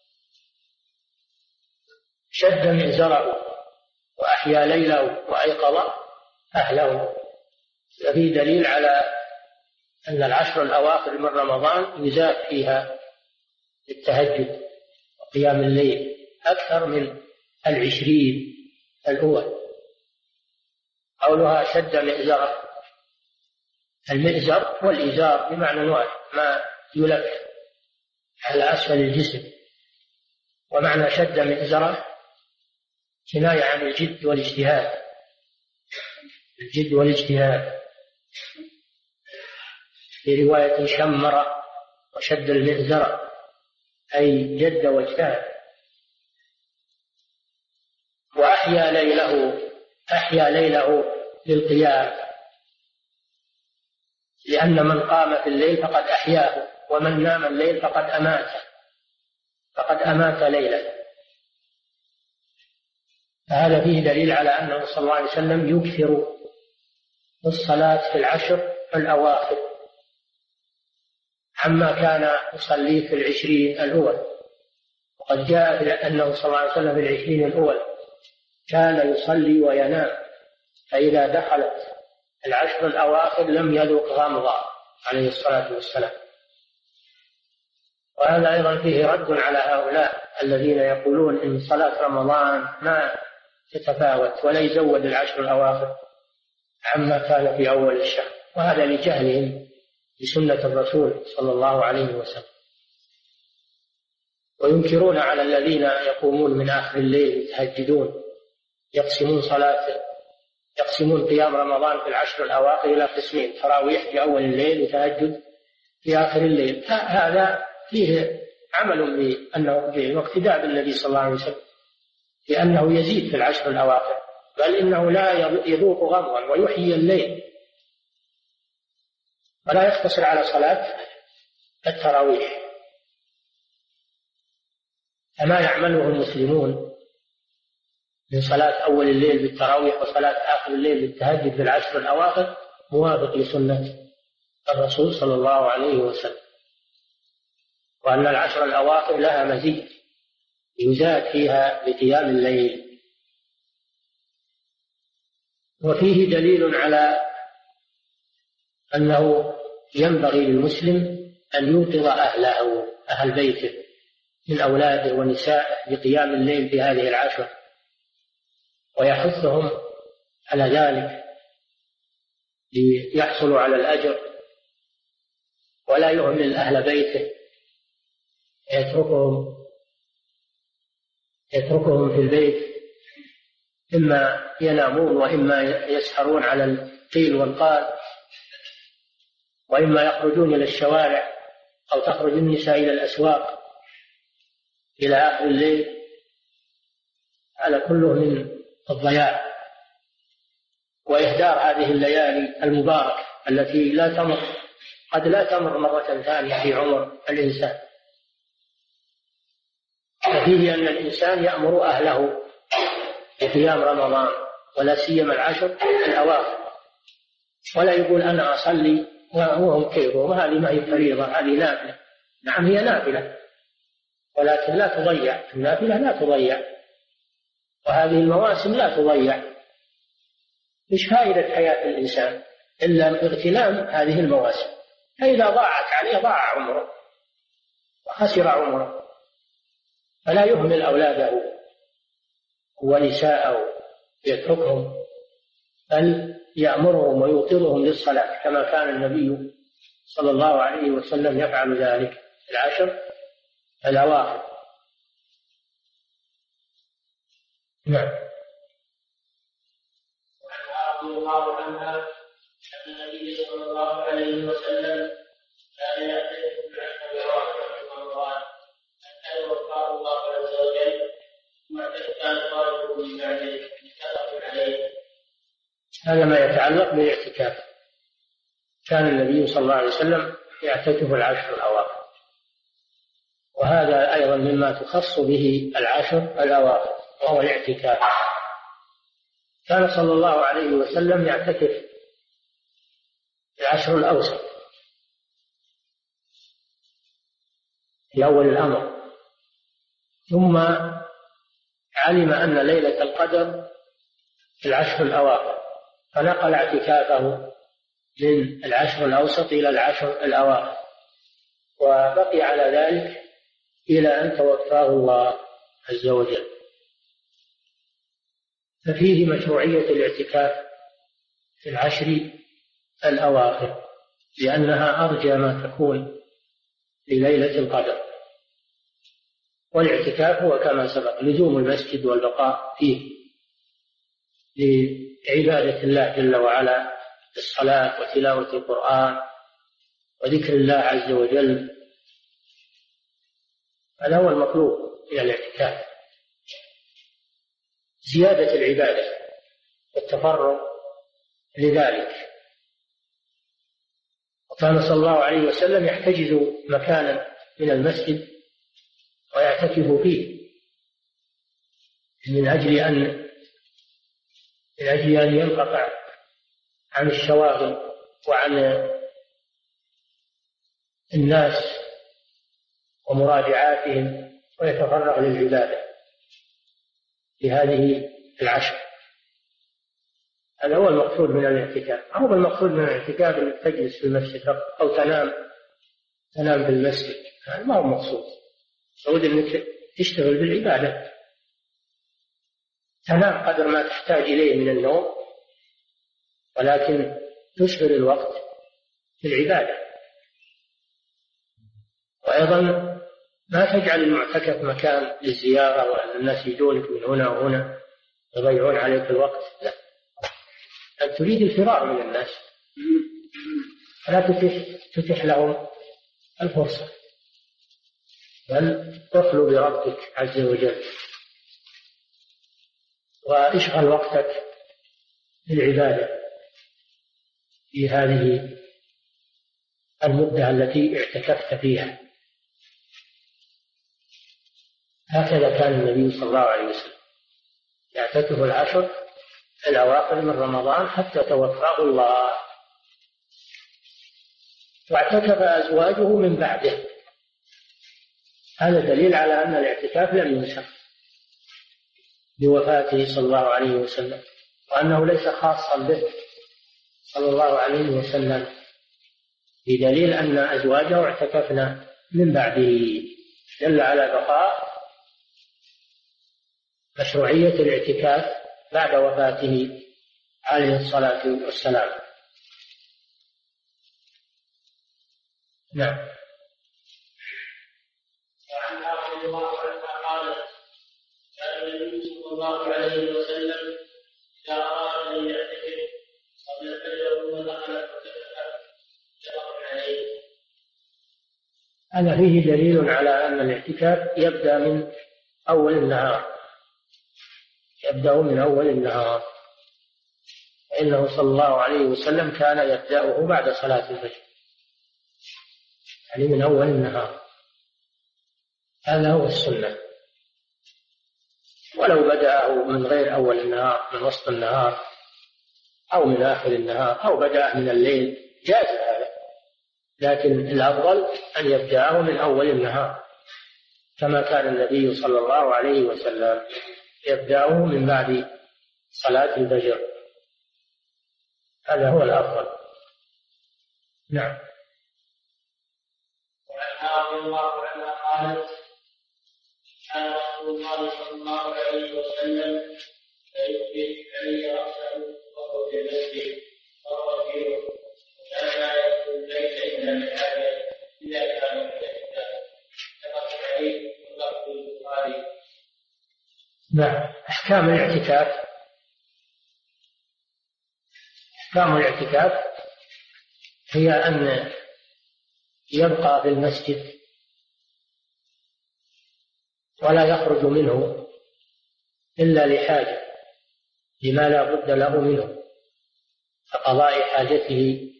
شد مئزره وأحيا ليله وأيقظ أهله. ففي دليل على أن العشر الأواخر من رمضان يزاد فيها التهجد وقيام الليل أكثر من العشرين الأول. قولها شد مئزره، المئزر والإزار بمعنى واحد، ما يلف على أسفل الجسم. ومعنى شد مئزره كناية عن الجد والاجتهاد، الجد والاجتهاد. في رواية شمر وشد المئزر أي جد واجتهد. وأحيا ليله، أحيا ليله للقيام، لأن من قام في الليل فقد أحياه، ومن نام الليل فقد أماته، فقد أمات ليلا. فهذا فيه دليل على أنه صلى الله عليه وسلم يكثر الصلاة في العشر الأواخر عما كان يصلي في العشرين الأول. وقد جاء أنه صلى الله عليه وسلم في العشرين الأول كان يصلي وينام، فإذا دخلت العشر الأواخر لم يذق غمضا عليه الصلاة والسلام. وهذا أيضا فيه رد على هؤلاء الذين يقولون إن صلاة رمضان ما تتفاوت ولا يزود العشر الأواخر عما كان في أول الشهر، وهذا لجهلهم بسنة الرسول صلى الله عليه وسلم. وينكرون على الذين يقومون من آخر الليل يتهجدون، يقسمون صلاة يقسمون قيام رمضان في العشر الأواخر إلى قسمين: تراويح في أول الليل وتهجد في آخر الليل. هذا فيه عمل بأنه واقتداء بالنبي صلى الله عليه وسلم، لأنه يزيد في العشر الأواخر، بل إنه لا يذوق غمضا ويحيي الليل، ولا يقتصر على صلاة التراويح. فما يعمله المسلمون من صلاة أول الليل بالتراويح وصلاة آخر الليل بالتهجد في العشر الأواخر موافق لسنة الرسول صلى الله عليه وسلم، وأن العشر الأواخر لها مزيد يزاد فيها بقيام الليل. وفيه دليل على أنه ينبغي للمسلم أن يوقظ أهله أهل بيته من أولاده ونسائه بقيام الليل في هذه العشر، ويحثهم على ذلك ليحصلوا على الأجر، ولا يهمل أهل بيته يتركهم يتركهم في البيت إما ينامون وإما يسهرون على القيل والقال، وإما يخرجون إلى الشوارع أو تخرج النساء إلى الأسواق إلى آخر الليل. على كله من الضياع وإهدار هذه الليالي المباركة التي لا تمر قد لا تمر مرة ثانية في عمر الإنسان. ففيه أن الإنسان يأمر أهله بقيام رمضان ولا سيما العشر الأواخر، ولا يقول أنا أصلي وهم كيفهم، هذه ما هي فريضة، هذه نافلة. نعم هي نافلة، ولكن لا تضيع، النافلة لا تضيع، وهذه المواسم لا تضيع. مش فائدة حياة الإنسان إلا اغتنام هذه المواسم، فإذا ضاعت عليه ضاع عمره وخسر عمره. فلا يهمل أولاده ونساءه يتركهم، بل يأمرهم ويوقظهم للصلاة كما كان النبي صلى الله عليه وسلم يفعل ذلك في العشر الأواخر. نعم. رضي الله عنها أن النبي صلى الله عليه وسلم كان يعتكف في العشر الأواخر من رمضان حتى يوفاه الله عز وجل، كان خارجه من بعده متفق عليه. هذا ما يتعلق بالاعتكاف. كان النبي صلى الله عليه وسلم يعتكف العشر الأواخر، وهذا أيضا مما تخص به العشر الأواخر وهو الاعتكاف. كان صلى الله عليه وسلم يعتكف العشر الأوسط في أول الأمر، ثم علم أن ليلة القدر في العشر الأواخر فنقل اعتكافه من العشر الأوسط إلى العشر الأواخر، وبقي على ذلك إلى أن توفاه الله عز وجل. ففيه مشروعية الاعتكاف في العشر الأواخر لأنها أرجى ما تكون لليلة القدر. والاعتكاف هو كما سبق لزوم المسجد والبقاء فيه لعبادة الله جل وعلا بالصلاة وتلاوة القرآن وذكر الله عز وجل. هذا هو المطلوب من الاعتكاف، زيادة العبادة والتفرغ لذلك. وكان صلى الله عليه وسلم يحتجز مكانا من المسجد ويعتكف فيه من أجل أن من أجل أن ينقطع عن الشواغل وعن الناس ومراجعاتهم ويتفرغ للعبادة في هذه العشر. هذا هو المقصود من الاعتكاف. هو المقصود من الاعتكاف أنك تجلس في المسجد أو تنام تنام في المسجد، هذا ما هو مقصود. المقصود أنك تشتغل بالعبادة، تنام قدر ما تحتاج إليه من النوم، ولكن تشغل الوقت بالعبادة. وأيضا ما تجعل المعتكف مكان للزيارة وأن الناس يجونك من هنا وهنا يضيعون عليك الوقت، لا، أن تريد الفرار من الناس فلا تتح, تتح لهم الفرصة، بل تخلو بربك عز وجل واشغل وقتك بالعبادة في هذه المدة التي اعتكفت فيها. هكذا كان النبي صلى الله عليه وسلم يعتكف العشر الأواخر من رمضان حتى توفاه الله، واعتكف أزواجه من بعده. هذا دليل على أن الاعتكاف لم ينسخ بوفاته صلى الله عليه وسلم، وأنه ليس خاصا به صلى الله عليه وسلم، بدليل أن أزواجه اعتكفنا من بعده، دل على بقاء مشروعية الاعتكاف بعد وفاته عليه الصلاة والسلام. نعم. وعنها رضي الله عنها قالت: كان النبي صلى الله عليه وسلم إذا أراد أن يعتكف قبل الفجر ثم دخل فاعتكف شهر عليه. هذا فيه دليل على أن الاعتكاف يبدأ من أول النهار، يبدأ من أول النهار، فإنه صلى الله عليه وسلم كان يبدأه بعد صلاة الفجر، يعني من أول النهار. هذا هو السنة، ولو بدأه من غير أول النهار، من وسط النهار أو من آخر النهار أو بدأ من الليل جاز هذا، لكن الأفضل أن يبدأه من أول النهار كما كان النبي صلى الله عليه وسلم يبدأه من بعد صلاة الفجر، هذا هو الأفضل. نعم. وعنها رضي الله عنها قالت: كان رسول الله صلى الله عليه وسلم فيثبت علي رأسه وهو في المسجد وهو فيه، وكان لا يدخل البيت إلا بحاجة إذا كان مكتفا، كما في الحديث واللفظ البخاري. نعم. أحكام الاعتكاف أحكام الاعتكاف هي أن يبقى في المسجد ولا يخرج منه إلا لحاجة، لما لا بد له منه كقضاء حاجته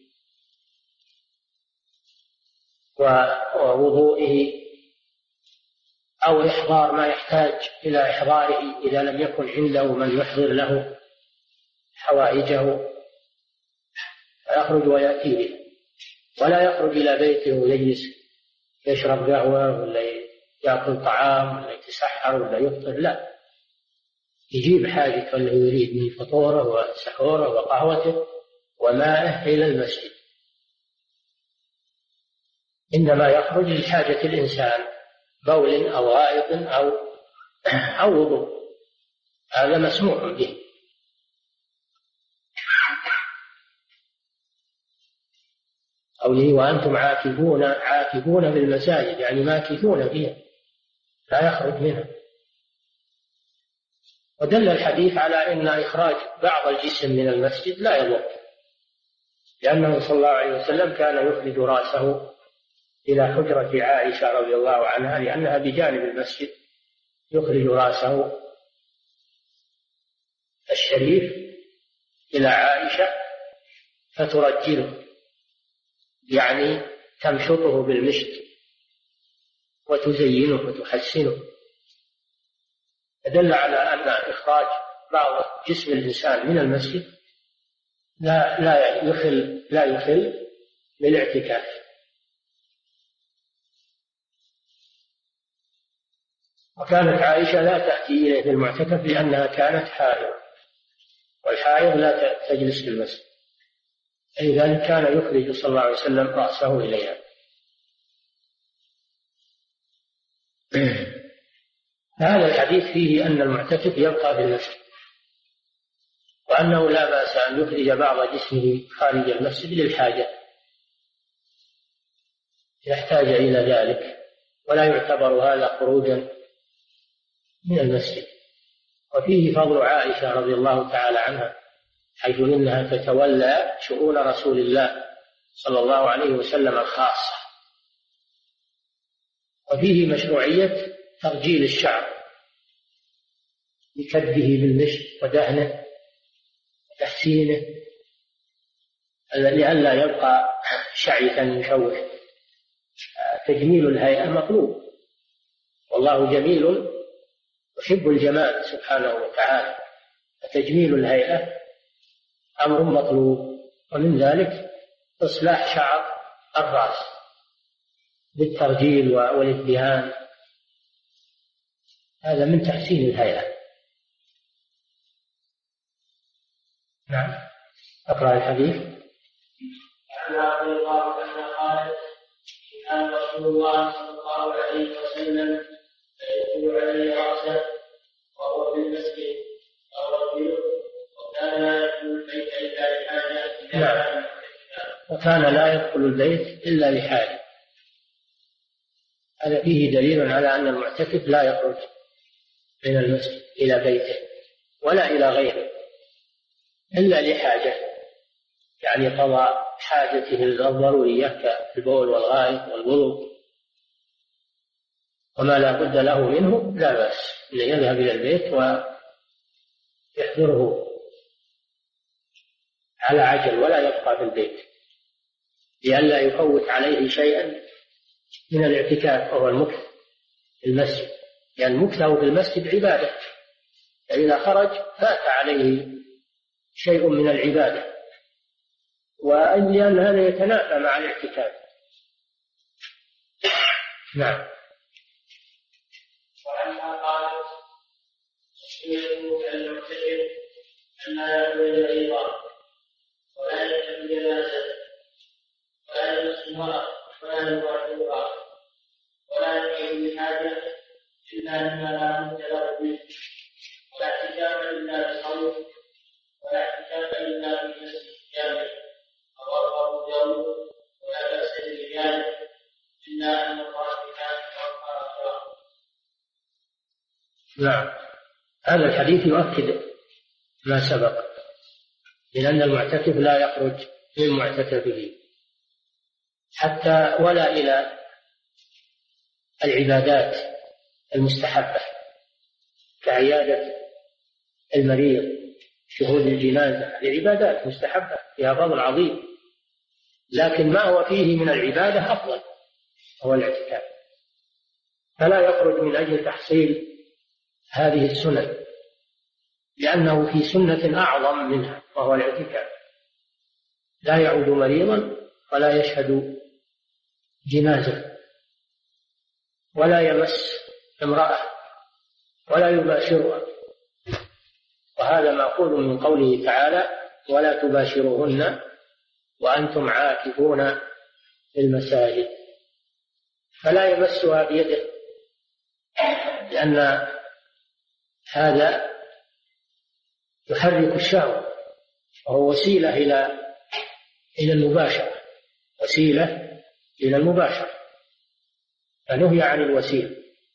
ووضوئه أو إحضار ما يحتاج إلى إحضاره إذا لم يكن عنده من يحضر له حوائجه، فيخرج ويأتي به، ولا يخرج إلى بيته ويجلس يشرب قهوة ولا يأكل طعام ولا يتسحر ولا يفطر، لا، يجيب حاجته اللي يريد من فطوره وسحوره وقهوته وماءه إلى المسجد، إنما يخرج لحاجة الإنسان، بول أو غائط أو أو وضوء، هذا مسموح به. قوله وأنتم عاكفون عاكفون بالمساجد، يعني ماكثون فيها لا يخرج منها. ودل الحديث على أن إخراج بعض الجسم من المسجد لا يضر، لأنه صلى الله عليه وسلم كان يخرج رأسه إلى حجرة عائشة رضي الله عنها، لأنها بجانب المسجد، يخرج رأسه الشريف إلى عائشة فترجله، يعني تمشطه بالمشط وتزينه وتحسنه. دل على أن إخراج بعض جسم الإنسان من المسجد لا لا يخل لا يخل بالاعتكاف. وكانت عائشة لا تأتي إليه في المعتكف لأنها كانت حائض، والحائض لا تجلس في المسجد، لذلك كان يخرج صلى الله عليه وسلم رأسه إليها. هذا الحديث فيه أن المعتكف يبقى في المسجد، وأنه لا بأس أن يخرج بعض جسمه خارج المسجد للحاجة، يحتاج إلى ذلك، ولا يعتبر هذا خروجا من المسجد. وفيه فضل عائشة رضي الله تعالى عنها، حيث إنها تتولى شؤون رسول الله صلى الله عليه وسلم الخاصة. وفيه مشروعية ترجيل الشعر بكده بالمشط ودهنه وتحسينه لئلا يبقى شعثا مشوه. تجميل الهيئة مطلوب، والله جميل يحب الجمال سبحانه وتعالى، تجميل الهيئة أمر مطلوب، ومن ذلك إصلاح شعر الرأس بالترجيل والادهان، هذا من تحسين الهيئة. نعم، أقرأ الحديث. عن عبد الله بن قال كان رسول الله صلى الله عليه وسلم يدخل عليه رأسه وهو في المسجد الرجل وكان لا يدخل البيت إلا لحاجة. نعم، وكان لا يدخل البيت إلا لحاجة. هذا فيه دليل على أن المعتكف لا يخرج من المسجد إلى بيته ولا إلى غيره إلا لحاجة، يعني قضاء حاجته الضرورية كالبول والغائط والوضوء، وما لا بد له منه لا بأس أن يذهب إلى البيت ويحضره على عجل ولا يبقى في البيت لئلا يفوت عليه شيئا من الاعتكاف وهو المكث في المسجد، لأن يعني المكث في المسجد عبادة، فإذا خرج فات عليه شيء من العبادة، ولأن هذا يتنافى مع الاعتكاف. نعم. وعنها قالت يشبه المعتكف أن لا يأكل الرضا ولا يركب الجنازة ولا يمس المرأة ولا يواجهها ولا يقيم بحاجة إلا لما لا بد له منه، ولا اعتكاف إلا بصوم ولا اعتكاف إلا بمسجد جامع. رواه أبو داود ولا بأس بذلك إلا أن الله تعالى وقال. نعم، هذا الحديث يؤكد ما سبق من أن المعتكف لا يخرج من معتكفه حتى ولا إلى العبادات المستحبة كعيادة المريض، شهود الجنازة، العبادات مستحبة فيها فضل عظيم، لكن ما هو فيه من العبادة أفضل هو الاعتكاف، فلا يخرج من أجل تحصيل هذه السنن، لأنه في سنة أعظم منها وهو الاعتكاف. لا يعود مريضا ولا يشهد جنازة ولا يمس امرأة ولا يباشرها، وهذا مأخوذ من قوله تعالى ولا تباشروهن وأنتم عاكفون في المساجد، فلا يمسها بيده لأن هذا يحرك الشهوة وهو وسيلة إلى إلى المباشرة، وسيلة إلى المباشرة، فنهي عن الوسيلة.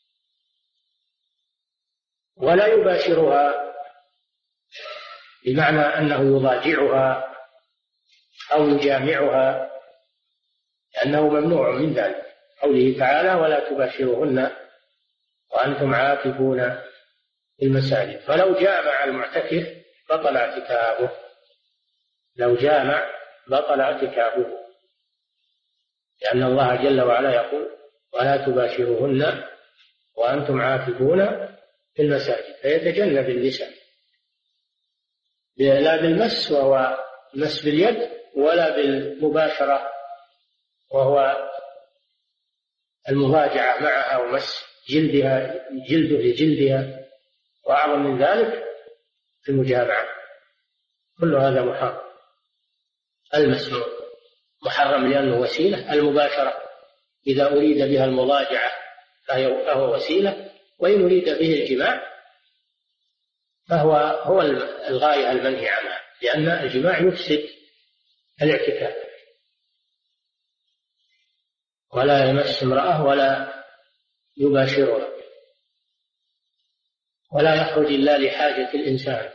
ولا يباشرها بمعنى أنه يضاجعها أو يجامعها، لأنه ممنوع من ذلك، قوله تعالى ولا تباشروهن وأنتم عاكفون في المساجد. فلو جامع المعتكف بطل اعتكافه، لو جامع بطل اعتكافه، لأن الله جل وعلا يقول ولا تباشروهن وأنتم عاكفون في المساجد، فيتجنب النساء لا بالمس وهو مس باليد ولا بالمباشرة وهو المضاجعة معها ومس جلدها جلده لجلدها، وأعظم من ذلك في المجامعة، كل هذا محرم. المس محرم لأنه وسيلة، المباشرة إذا أريد بها المضاجعة فهو وسيلة، وإن أريد به الجماع فهو هو الغاية المنهي عنها، لأن الجماع يفسد الاعتكاف. ولا يمس امرأة ولا يباشرها ولا يخرج إلا لحاجة الإنسان.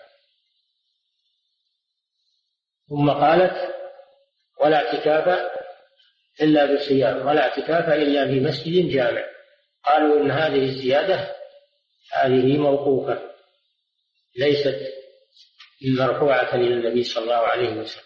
ثم قالت ولا اعتكاف إلا بصيام ولا اعتكاف إلا في مسجد جامع. قالوا إن هذه الزيادة هذه موقوفة ليست مرفوعة للنبي صلى الله عليه وسلم.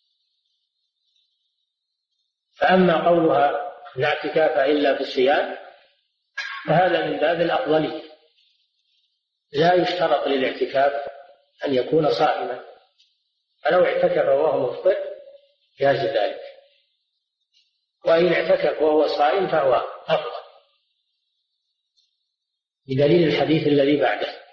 فأما قولها لا اعتكاف إلا بالصيام فهذا من باب الأفضلية، لا يشترط للاعتكاف أن يكون صائما، فلو اعتكف وهو مفطر جاز ذلك، وإن اعتكف وهو صائم فهو أفضل بدليل الحديث الذي بعده.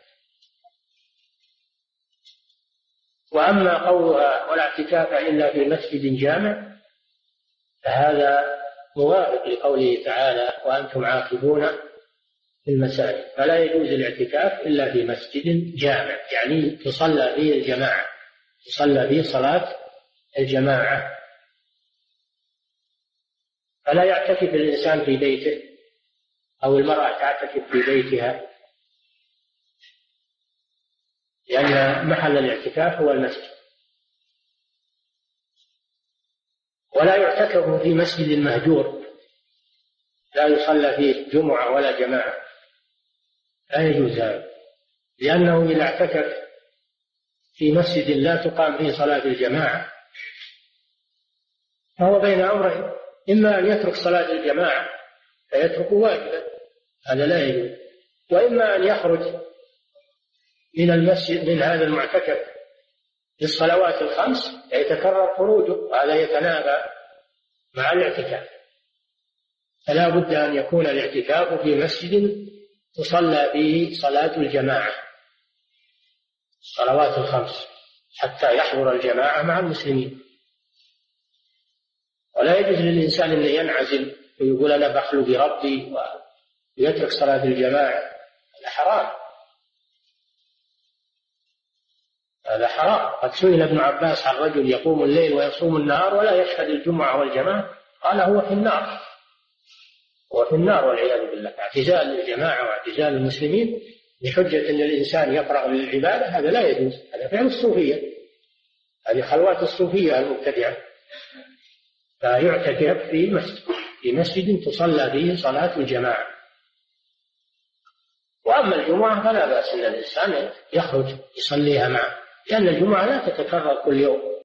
وأما قولها ولا اعتكاف إلا في مسجد جامع فهذا موافق لقوله تعالى وأنتم عاكفون في المساجد، فلا يجوز الاعتكاف إلا في مسجد جامع، يعني تصلى فيه الجماعة، تصلى فيه صلاة الجماعة. فلا يعتكف الإنسان في بيته أو المرأة تعتكف في بيتها، لأن محل الاعتكاف هو المسجد. ولا يعتكف في مسجد مهجور لا يصلى فيه جمعة ولا جماعة، لا يجوز هذا، لأنه إذا اعتكف في مسجد لا تقام فيه صلاة الجماعة فهو بين أمرين، إما أن يترك صلاة الجماعة فيترك واجبا، هذا لا يجوز، وإما أن يخرج من المسجد من هذا المعتكف للصلوات الخمس يتكرر خروجه، وهذا يتنافى مع الاعتكاف. فلا بد أن يكون الاعتكاف في مسجد تصلى فيه صلاة الجماعة الصلوات الخمس حتى يحضر الجماعة مع المسلمين. ولا يجوز للإنسان أن ينعزل ويقول أنا بخلو بربي ويترك صلاة الجماعة، هذا حرام، هذا حرام. قد سئل ابن عباس عن رجل يقوم الليل ويصوم النهار ولا يشهد الجمعة والجماعة، قال هو في النار، هو في النار والعياذ بالله. اعتزال الجماعة واعتزال المسلمين بحجة أن الإنسان يفرغ للعبادة هذا لا يجوز، هذا فعل الصوفية، هذه خلوات الصوفية المبتدعة. فيعتكف في مسجد في مسجد تصلى فيه صلاة الجماعة. وأما الجمعة فلا بأس أن الإنسان يخرج يصليها معه، لأن الجمعة لا تتكرر كل يوم،